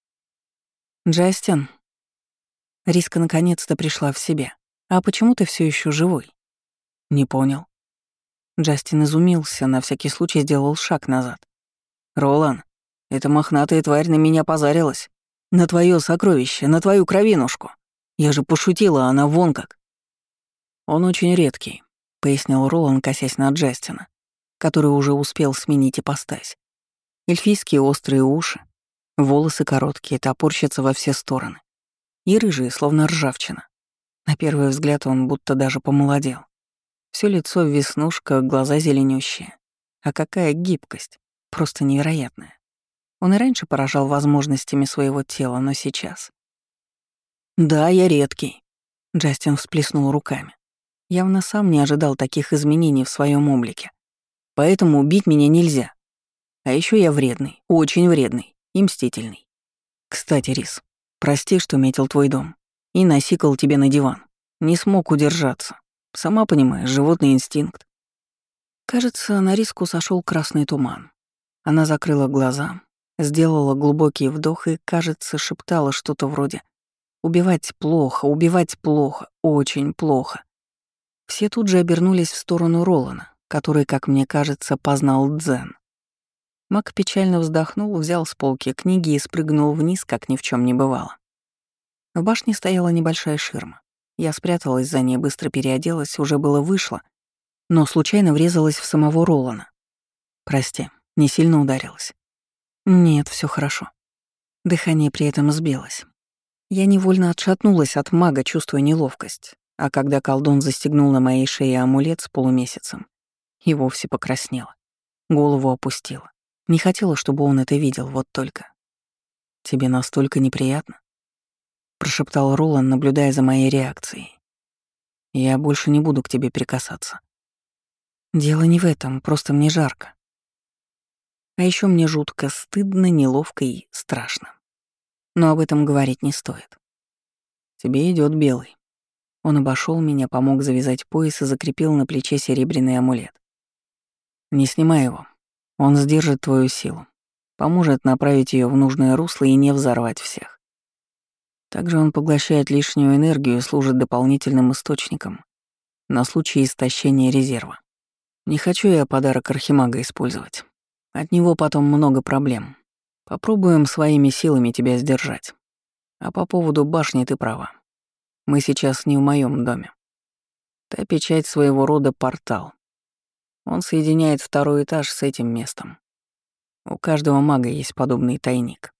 «Джастин». Риска наконец-то пришла в себя. «А почему ты все еще живой?» «Не понял». Джастин изумился, на всякий случай сделал шаг назад. «Ролан, эта мохнатая тварь на меня позарилась. На твое сокровище, на твою кровинушку. Я же пошутила, а она вон как». «Он очень редкий», — пояснил Ролан, косясь на Джастина. который уже успел сменить ипостась. Эльфийские острые уши, волосы короткие, топорщатся во все стороны. И рыжие, словно ржавчина. На первый взгляд он будто даже помолодел. Всё лицо в веснушках, глаза зеленющие. А какая гибкость! Просто невероятная. Он и раньше поражал возможностями своего тела, но сейчас... «Да, я редкий», — Джастин всплеснул руками. Явно сам не ожидал таких изменений в своем облике. «Поэтому убить меня нельзя. А еще я вредный, очень вредный и мстительный. Кстати, Рис, прости, что метил твой дом и насикал тебе на диван. Не смог удержаться. Сама понимаешь, животный инстинкт». Кажется, на Риску сошел красный туман. Она закрыла глаза, сделала глубокий вдох и, кажется, шептала что-то вроде убивать плохо, очень плохо». Все тут же обернулись в сторону Ролана, который, как мне кажется, познал дзен. Маг печально вздохнул, взял с полки книги и спрыгнул вниз, как ни в чем не бывало. В башне стояла небольшая ширма. Я спряталась за ней, быстро переоделась, уже было вышло, но случайно врезалась в самого Ролана. «Прости, не сильно ударилась». «Нет, все хорошо». Дыхание при этом сбилось. Я невольно отшатнулась от мага, чувствуя неловкость, а когда колдун застегнул на моей шее амулет с полумесяцем, и вовсе покраснела. Голову опустила. Не хотела, чтобы он это видел, вот только. «Тебе настолько неприятно?» — прошептал Ролан, наблюдая за моей реакцией. «Я больше не буду к тебе прикасаться». «Дело не в этом, просто мне жарко. А еще мне жутко стыдно, неловко и страшно. Но об этом говорить не стоит. Тебе идет белый». Он обошел меня, помог завязать пояс и закрепил на плече серебряный амулет. «Не снимай его. Он сдержит твою силу, поможет направить ее в нужное русло и не взорвать всех. Также он поглощает лишнюю энергию и служит дополнительным источником на случай истощения резерва. Не хочу я подарок Архимага использовать. От него потом много проблем. Попробуем своими силами тебя сдержать. А по поводу башни ты права. Мы сейчас не в моем доме. Та печать своего рода портал. Он соединяет второй этаж с этим местом. У каждого мага есть подобный тайник.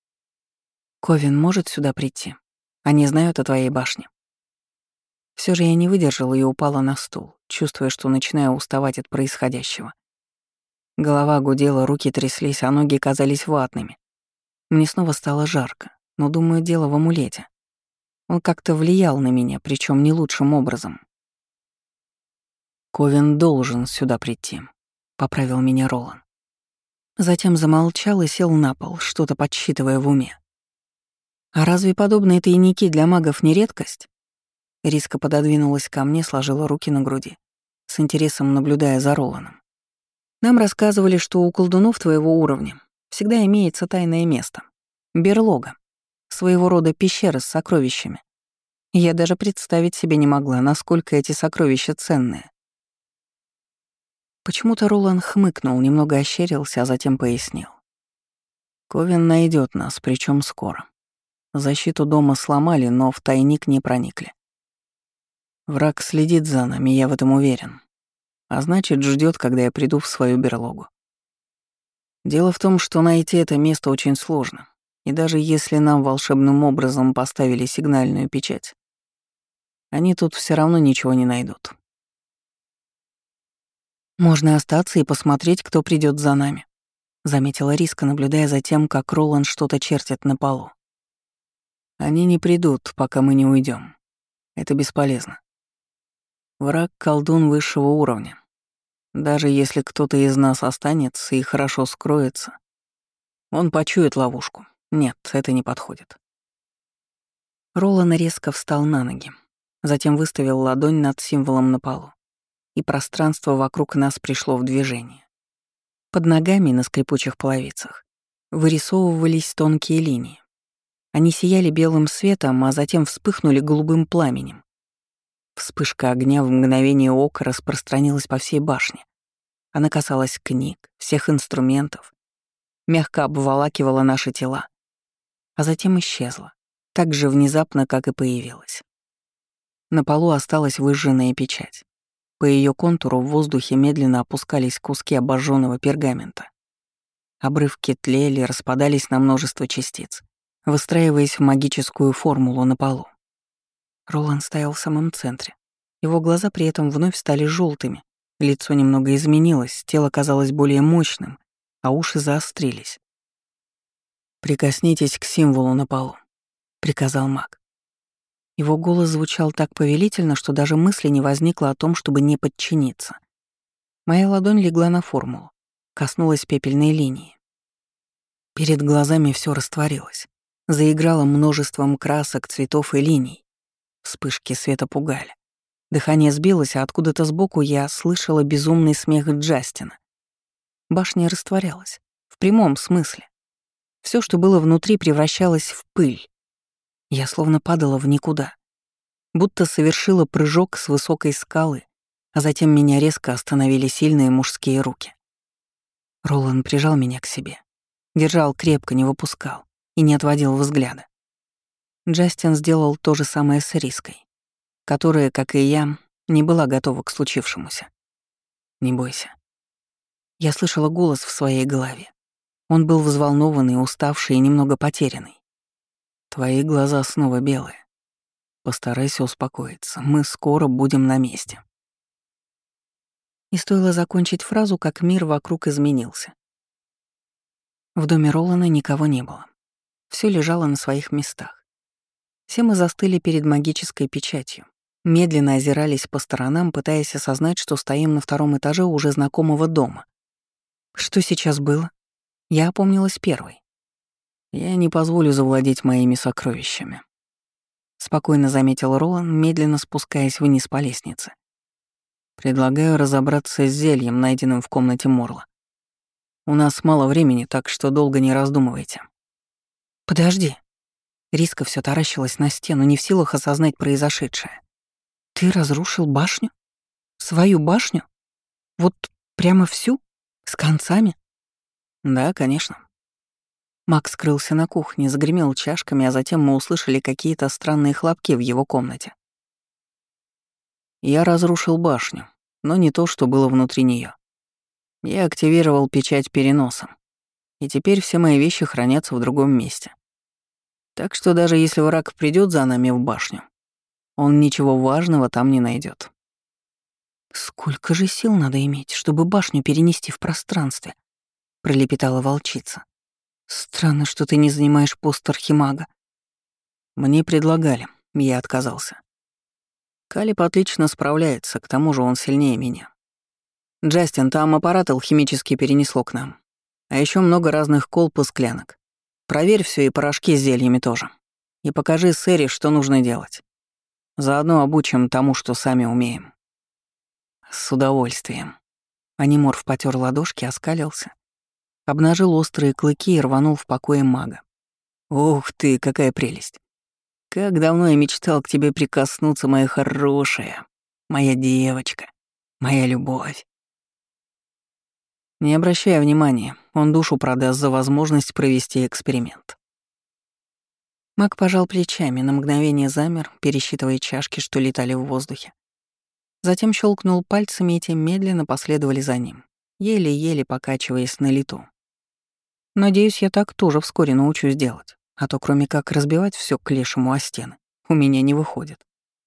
Ковен может сюда прийти? Они знают о твоей башне. Все же я не выдержала и упала на стул, чувствуя, что начинаю уставать от происходящего. Голова гудела, руки тряслись, а ноги казались ватными. Мне снова стало жарко, но, думаю, дело в амулете. Он как-то влиял на меня, причем не лучшим образом. «Ковен должен сюда прийти», — поправил меня Ролан. Затем замолчал и сел на пол, что-то подсчитывая в уме. «А разве подобные тайники для магов не редкость?» Риска пододвинулась ко мне, сложила руки на груди, с интересом наблюдая за Роланом. «Нам рассказывали, что у колдунов твоего уровня всегда имеется тайное место — берлога, своего рода пещера с сокровищами. Я даже представить себе не могла, насколько эти сокровища ценные». Почему-то Ролан хмыкнул, немного ощерился, а затем пояснил. «Ковен найдет нас, причем скоро. Защиту дома сломали, но в тайник не проникли. Враг следит за нами, я в этом уверен. А значит, ждет, когда я приду в свою берлогу. Дело в том, что найти это место очень сложно, и даже если нам волшебным образом поставили сигнальную печать, они тут все равно ничего не найдут. «Можно остаться и посмотреть, кто придет за нами», — заметила Риска, наблюдая за тем, как Ролан что-то чертит на полу. «Они не придут, пока мы не уйдем. Это бесполезно. Враг — колдун высшего уровня. Даже если кто-то из нас останется и хорошо скроется, он почует ловушку. Нет, это не подходит». Ролан резко встал на ноги, затем выставил ладонь над символом на полу, и пространство вокруг нас пришло в движение. Под ногами на скрипучих половицах вырисовывались тонкие линии. Они сияли белым светом, а затем вспыхнули голубым пламенем. Вспышка огня в мгновение ока распространилась по всей башне. Она касалась книг, всех инструментов, мягко обволакивала наши тела, а затем исчезла, так же внезапно, как и появилась. На полу осталась выжженная печать. По ее контуру в воздухе медленно опускались куски обожженного пергамента. Обрывки тлели, распадались на множество частиц, выстраиваясь в магическую формулу на полу. Ролан стоял в самом центре. Его глаза при этом вновь стали желтыми, лицо немного изменилось, тело казалось более мощным, а уши заострились. «Прикоснитесь к символу на полу», — приказал маг. Его голос звучал так повелительно, что даже мысли не возникло о том, чтобы не подчиниться. Моя ладонь легла на формулу, коснулась пепельной линии. Перед глазами все растворилось. Заиграло множеством красок, цветов и линий. Вспышки света пугали. Дыхание сбилось, а откуда-то сбоку я слышала безумный смех Джастина. Башня растворялась. В прямом смысле. Все, что было внутри, превращалось в пыль. Я словно падала в никуда. Будто совершила прыжок с высокой скалы, а затем меня резко остановили сильные мужские руки. Ролан прижал меня к себе. Держал крепко, не выпускал и не отводил взгляда. Джастин сделал то же самое с Риской, которая, как и я, не была готова к случившемуся. «Не бойся». Я слышала голос в своей голове. Он был взволнованный, уставший и немного потерянный. «Твои глаза снова белые. Постарайся успокоиться. Мы скоро будем на месте». И стоило закончить фразу, как мир вокруг изменился. В доме Ролана никого не было. Все лежало на своих местах. Все мы застыли перед магической печатью, медленно озирались по сторонам, пытаясь осознать, что стоим на втором этаже уже знакомого дома. Что сейчас было? Я опомнилась первой. «Я не позволю завладеть моими сокровищами», — спокойно заметил Ролан, медленно спускаясь вниз по лестнице. «Предлагаю разобраться с зельем, найденным в комнате Морла. У нас мало времени, так что долго не раздумывайте». «Подожди». Риска все таращилась на стену, не в силах осознать произошедшее. «Ты разрушил башню? Свою башню? Вот прямо всю? С концами?» «Да, конечно». Макс скрылся на кухне, загремел чашками, а затем мы услышали какие-то странные хлопки в его комнате. Я разрушил башню, но не то, что было внутри нее. Я активировал печать переносом, и теперь все мои вещи хранятся в другом месте. Так что даже если враг придет за нами в башню, он ничего важного там не найдет. «Сколько же сил надо иметь, чтобы башню перенести в пространстве?» — пролепетала волчица. «Странно, что ты не занимаешь пост архимага». Мне предлагали, я отказался. Калиб отлично справляется, к тому же он сильнее меня. Джастин, там аппарат алхимически перенесло к нам. А еще много разных колб и склянок. Проверь все и порошки с зельями тоже. И покажи Сэри, что нужно делать. Заодно обучим тому, что сами умеем. С удовольствием. Аниморф потер ладошки, оскалился, обнажил острые клыки и рванул в покое мага. «Ух ты, какая прелесть! Как давно я мечтал к тебе прикоснуться, моя хорошая, моя девочка, моя любовь!» Не обращая внимания, он душу продаст за возможность провести эксперимент. Маг пожал плечами, на мгновение замер, пересчитывая чашки, что летали в воздухе. Затем щелкнул пальцами, и те медленно последовали за ним, еле-еле покачиваясь на лету. Надеюсь, я так тоже вскоре научусь делать, а то кроме как разбивать все к лешему о стены, у меня не выходит.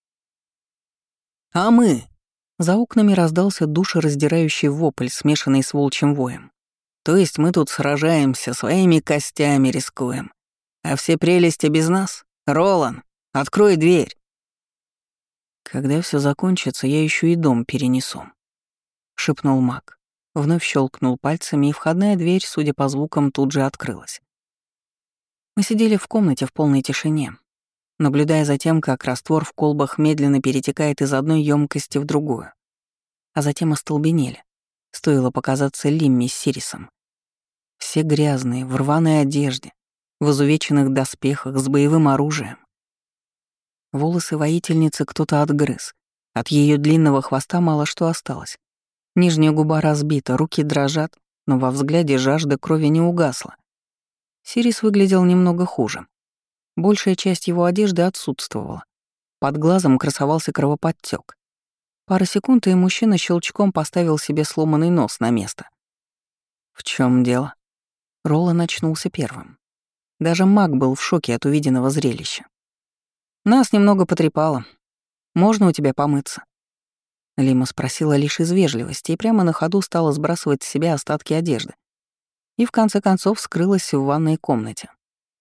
«А мы?» За окнами раздался душераздирающий вопль, смешанный с волчьим воем. «То есть мы тут сражаемся, своими костями рискуем, а все прелести без нас? Ролан, открой дверь!» «Когда все закончится, я еще и дом перенесу», — шепнул маг. Вновь щелкнул пальцами, и входная дверь, судя по звукам, тут же открылась. Мы сидели в комнате в полной тишине, наблюдая за тем, как раствор в колбах медленно перетекает из одной емкости в другую, а затем остолбенели. Стоило показаться Лимми с Сирисом. Все грязные, в рваной одежде, в изувеченных доспехах, с боевым оружием. Волосы воительницы кто-то отгрыз. От ее длинного хвоста мало что осталось. Нижняя губа разбита, руки дрожат, но во взгляде жажда крови не угасла. Сирис выглядел немного хуже. Большая часть его одежды отсутствовала. Под глазом красовался кровоподтёк. Пара секунд, и мужчина щелчком поставил себе сломанный нос на место. «В чем дело?» Ролан очнулся первым. Даже маг был в шоке от увиденного зрелища. «Нас немного потрепало. Можно у тебя помыться?» Лима спросила лишь из вежливости и прямо на ходу стала сбрасывать с себя остатки одежды. И в конце концов скрылась в ванной комнате.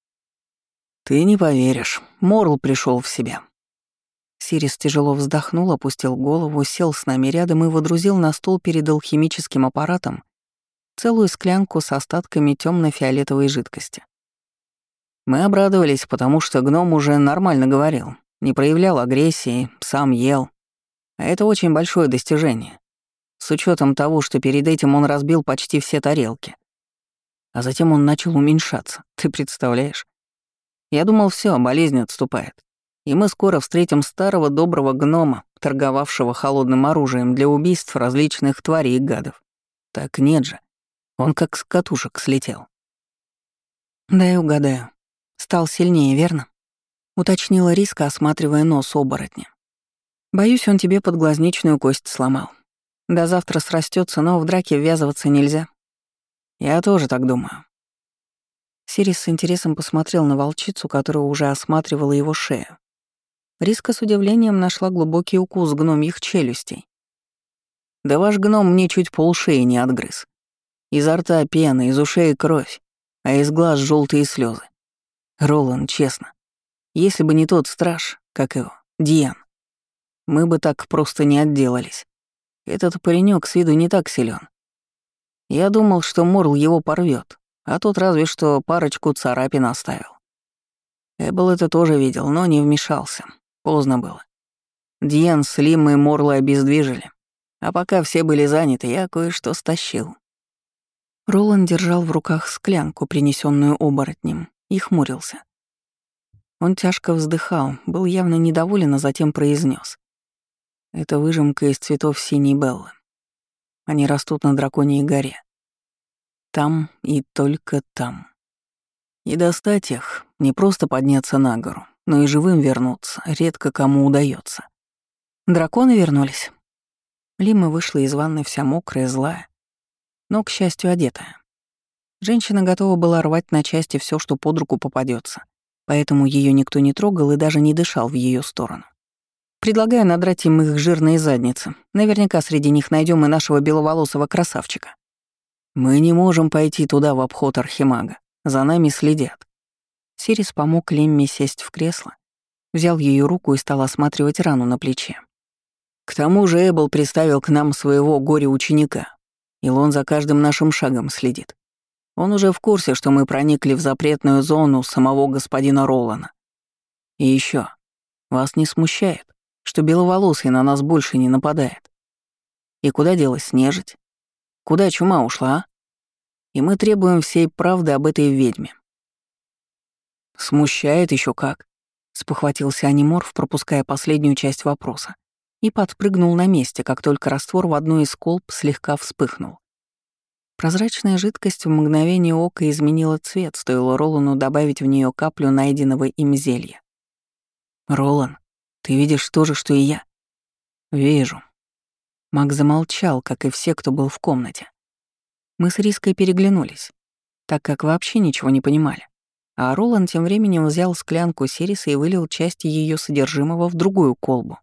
«Ты не поверишь, Морл пришел в себя». Сирис тяжело вздохнул, опустил голову, сел с нами рядом и водрузил на стол перед алхимическим аппаратом целую склянку с остатками темно-фиолетовой жидкости. Мы обрадовались, потому что гном уже нормально говорил, не проявлял агрессии, сам ел. А это очень большое достижение, с учетом того, что перед этим он разбил почти все тарелки. А затем он начал уменьшаться, ты представляешь? Я думал, все, болезнь отступает. И мы скоро встретим старого доброго гнома, торговавшего холодным оружием для убийств различных тварей и гадов. Так нет же. Он как с катушек слетел. «Дай угадаю. Стал сильнее, верно?» — уточнила Риска, осматривая нос оборотня. «Боюсь, он тебе подглазничную кость сломал. До завтра срастется, но в драке ввязываться нельзя». «Я тоже так думаю». Сирис с интересом посмотрел на волчицу, которая уже осматривала его шею. Риска с удивлением нашла глубокий укус гномьих челюстей. «Да ваш гном мне чуть полшеи не отгрыз. Изо рта пена, из ушей кровь, а из глаз желтые слезы. Ролан, честно, если бы не тот страж, как его, Диан, мы бы так просто не отделались. Этот паренек с виду не так силен. Я думал, что Морл его порвет, а тот разве что парочку царапин оставил. Эббл это тоже видел, но не вмешался. Поздно было. Диан с Лимой Морла обездвижили, а пока все были заняты, я кое-что стащил. Ролан держал в руках склянку, принесенную оборотнем, и хмурился. Он тяжко вздыхал, был явно недоволен, а затем произнес: «Это выжимка из цветов синей беллы. Они растут на Драконьей горе. Там и только там. И достать их, не просто подняться на гору, но и живым вернуться, редко кому удается. Драконы вернулись». Лима вышла из ванны вся мокрая, злая, но, к счастью, одетая. Женщина готова была рвать на части все, что под руку попадется, поэтому ее никто не трогал и даже не дышал в ее сторону. «Предлагаю надрать им их жирные задницы. Наверняка среди них найдем и нашего беловолосого красавчика». «Мы не можем пойти туда в обход Архимага. За нами следят». Сирис помог Лемме сесть в кресло, взял ее руку и стал осматривать рану на плече. «К тому же Эббл приставил к нам своего горе-ученика. Илон за каждым нашим шагом следит. Он уже в курсе, что мы проникли в запретную зону самого господина Ролана. И еще, вас не смущает, что беловолосый на нас больше не нападает? И куда делась нежить? Куда чума ушла, а? И мы требуем всей правды об этой ведьме». «Смущает еще как», — спохватился Аниморф, пропуская последнюю часть вопроса, и подпрыгнул на месте, как только раствор в одной из колб слегка вспыхнул. Прозрачная жидкость в мгновение ока изменила цвет, стоило Ролану добавить в нее каплю найденного им зелья. «Ролан, ты видишь то же, что и я?» «Вижу». Маг замолчал, как и все, кто был в комнате. Мы с Риской переглянулись, так как вообще ничего не понимали. А Ролан тем временем взял склянку Сириса и вылил часть ее содержимого в другую колбу.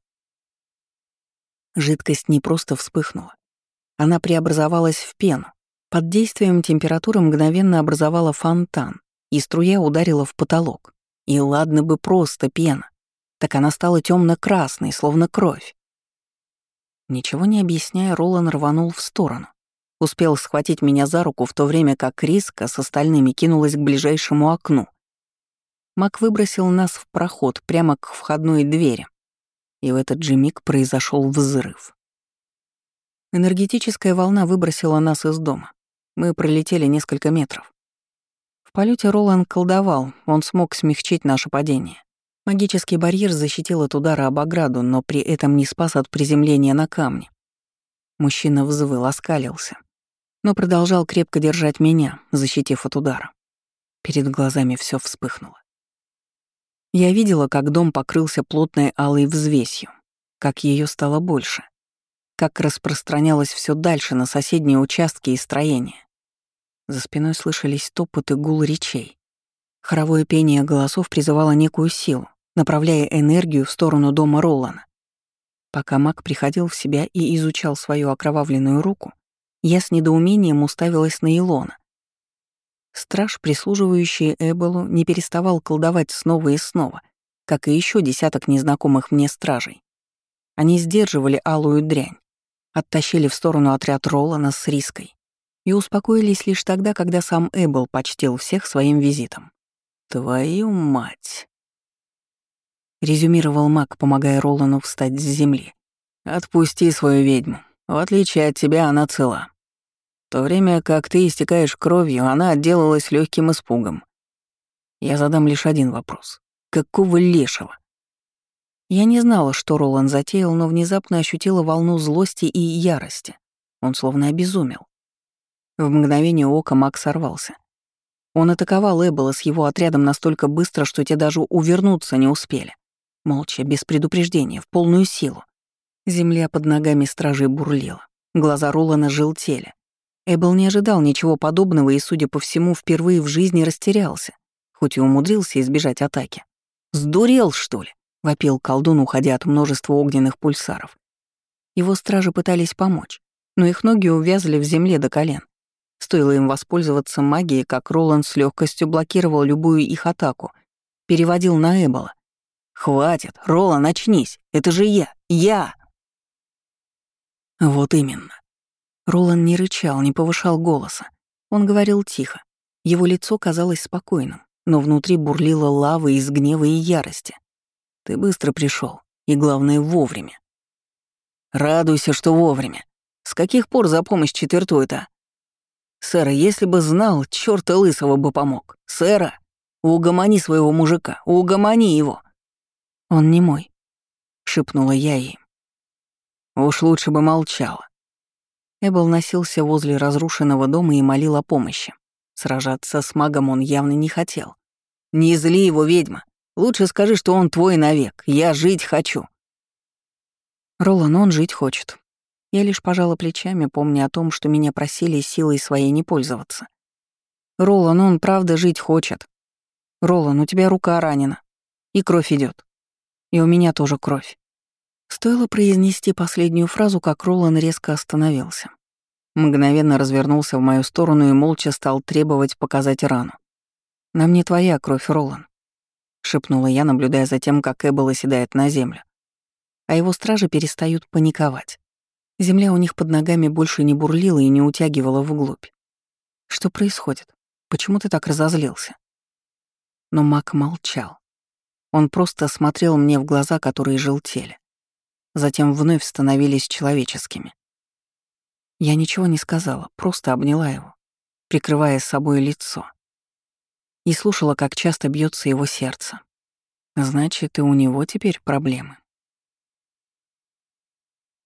Жидкость не просто вспыхнула. Она преобразовалась в пену. Под действием температуры мгновенно образовала фонтан, и струя ударила в потолок. И ладно бы просто пена, так она стала темно-красной, словно кровь. Ничего не объясняя, Ролан рванул в сторону. Успел схватить меня за руку, в то время как Риска с остальными кинулась к ближайшему окну. Маг выбросил нас в проход, прямо к входной двери. И в этот же миг произошел взрыв. Энергетическая волна выбросила нас из дома. Мы пролетели несколько метров. В полете Ролан колдовал, он смог смягчить наше падение. Магический барьер защитил от удара об ограду, но при этом не спас от приземления на камни. Мужчина взвыл, оскалился, но продолжал крепко держать меня, защитив от удара. Перед глазами все вспыхнуло. Я видела, как дом покрылся плотной алой взвесью, как ее стало больше, как распространялось все дальше на соседние участки и строения. За спиной слышались топот и гул речей. Хоровое пение голосов призывало некую силу, направляя энергию в сторону дома Ролана. Пока маг приходил в себя и изучал свою окровавленную руку, я с недоумением уставилась на Илона. Страж, прислуживающий Эбелу, не переставал колдовать снова и снова, как и еще десяток незнакомых мне стражей. Они сдерживали алую дрянь, оттащили в сторону отряд Ролана с Риской и успокоились лишь тогда, когда сам Эбел почтил всех своим визитом. «Твою мать!» — резюмировал маг, помогая Ролану встать с земли. «Отпусти свою ведьму. В отличие от тебя, она цела. В то время как ты истекаешь кровью, она отделалась легким испугом. Я задам лишь один вопрос. Какого лешего?» Я не знала, что Ролан затеял, но внезапно ощутила волну злости и ярости. Он словно обезумел. В мгновение ока маг сорвался. Он атаковал Эбела с его отрядом настолько быстро, что те даже увернуться не успели. Молча, без предупреждения, в полную силу. Земля под ногами стражей бурлила. Глаза Ролана желтели. Эбел не ожидал ничего подобного и, судя по всему, впервые в жизни растерялся, хоть и умудрился избежать атаки. «Сдурел, что ли?» — вопил колдун, уходя от множества огненных пульсаров. Его стражи пытались помочь, но их ноги увязли в земле до колен. Стоило им воспользоваться магией, как Ролан с легкостью блокировал любую их атаку, переводил на Эбела. «Хватит, Ролан, очнись! Это же я! Я!» Вот именно. Ролан не рычал, не повышал голоса. Он говорил тихо. Его лицо казалось спокойным, но внутри бурлила лава из гнева и ярости. «Ты быстро пришел, и, главное, вовремя. Радуйся, что вовремя. С каких пор за помощь четвертует-то? Сэра, если бы знал, чёрта лысого бы помог. Сэра, угомони своего мужика, угомони его». «Он не мой», — шепнула я ей. «Уж лучше бы молчала». Эбел носился возле разрушенного дома и молил о помощи. Сражаться с магом он явно не хотел. «Не зли его, ведьма. Лучше скажи, что он твой навек. Я жить хочу». «Ролан, он жить хочет». Я лишь пожала плечами, помня о том, что меня просили силой своей не пользоваться. «Ролан, он правда жить хочет. Ролан, у тебя рука ранена. И кровь идет. И у меня тоже кровь». Стоило произнести последнюю фразу, как Ролан резко остановился. Мгновенно развернулся в мою сторону и молча стал требовать показать рану. «На мне твоя кровь, Ролан», — шепнула я, наблюдая за тем, как Эбел оседает на землю. А его стражи перестают паниковать. Земля у них под ногами больше не бурлила и не утягивала вглубь. «Что происходит? Почему ты так разозлился?» Но маг молчал. Он просто смотрел мне в глаза, которые желтели. Затем вновь становились человеческими. Я ничего не сказала, просто обняла его, прикрывая собой лицо. И слушала, как часто бьется его сердце. Значит, и у него теперь проблемы.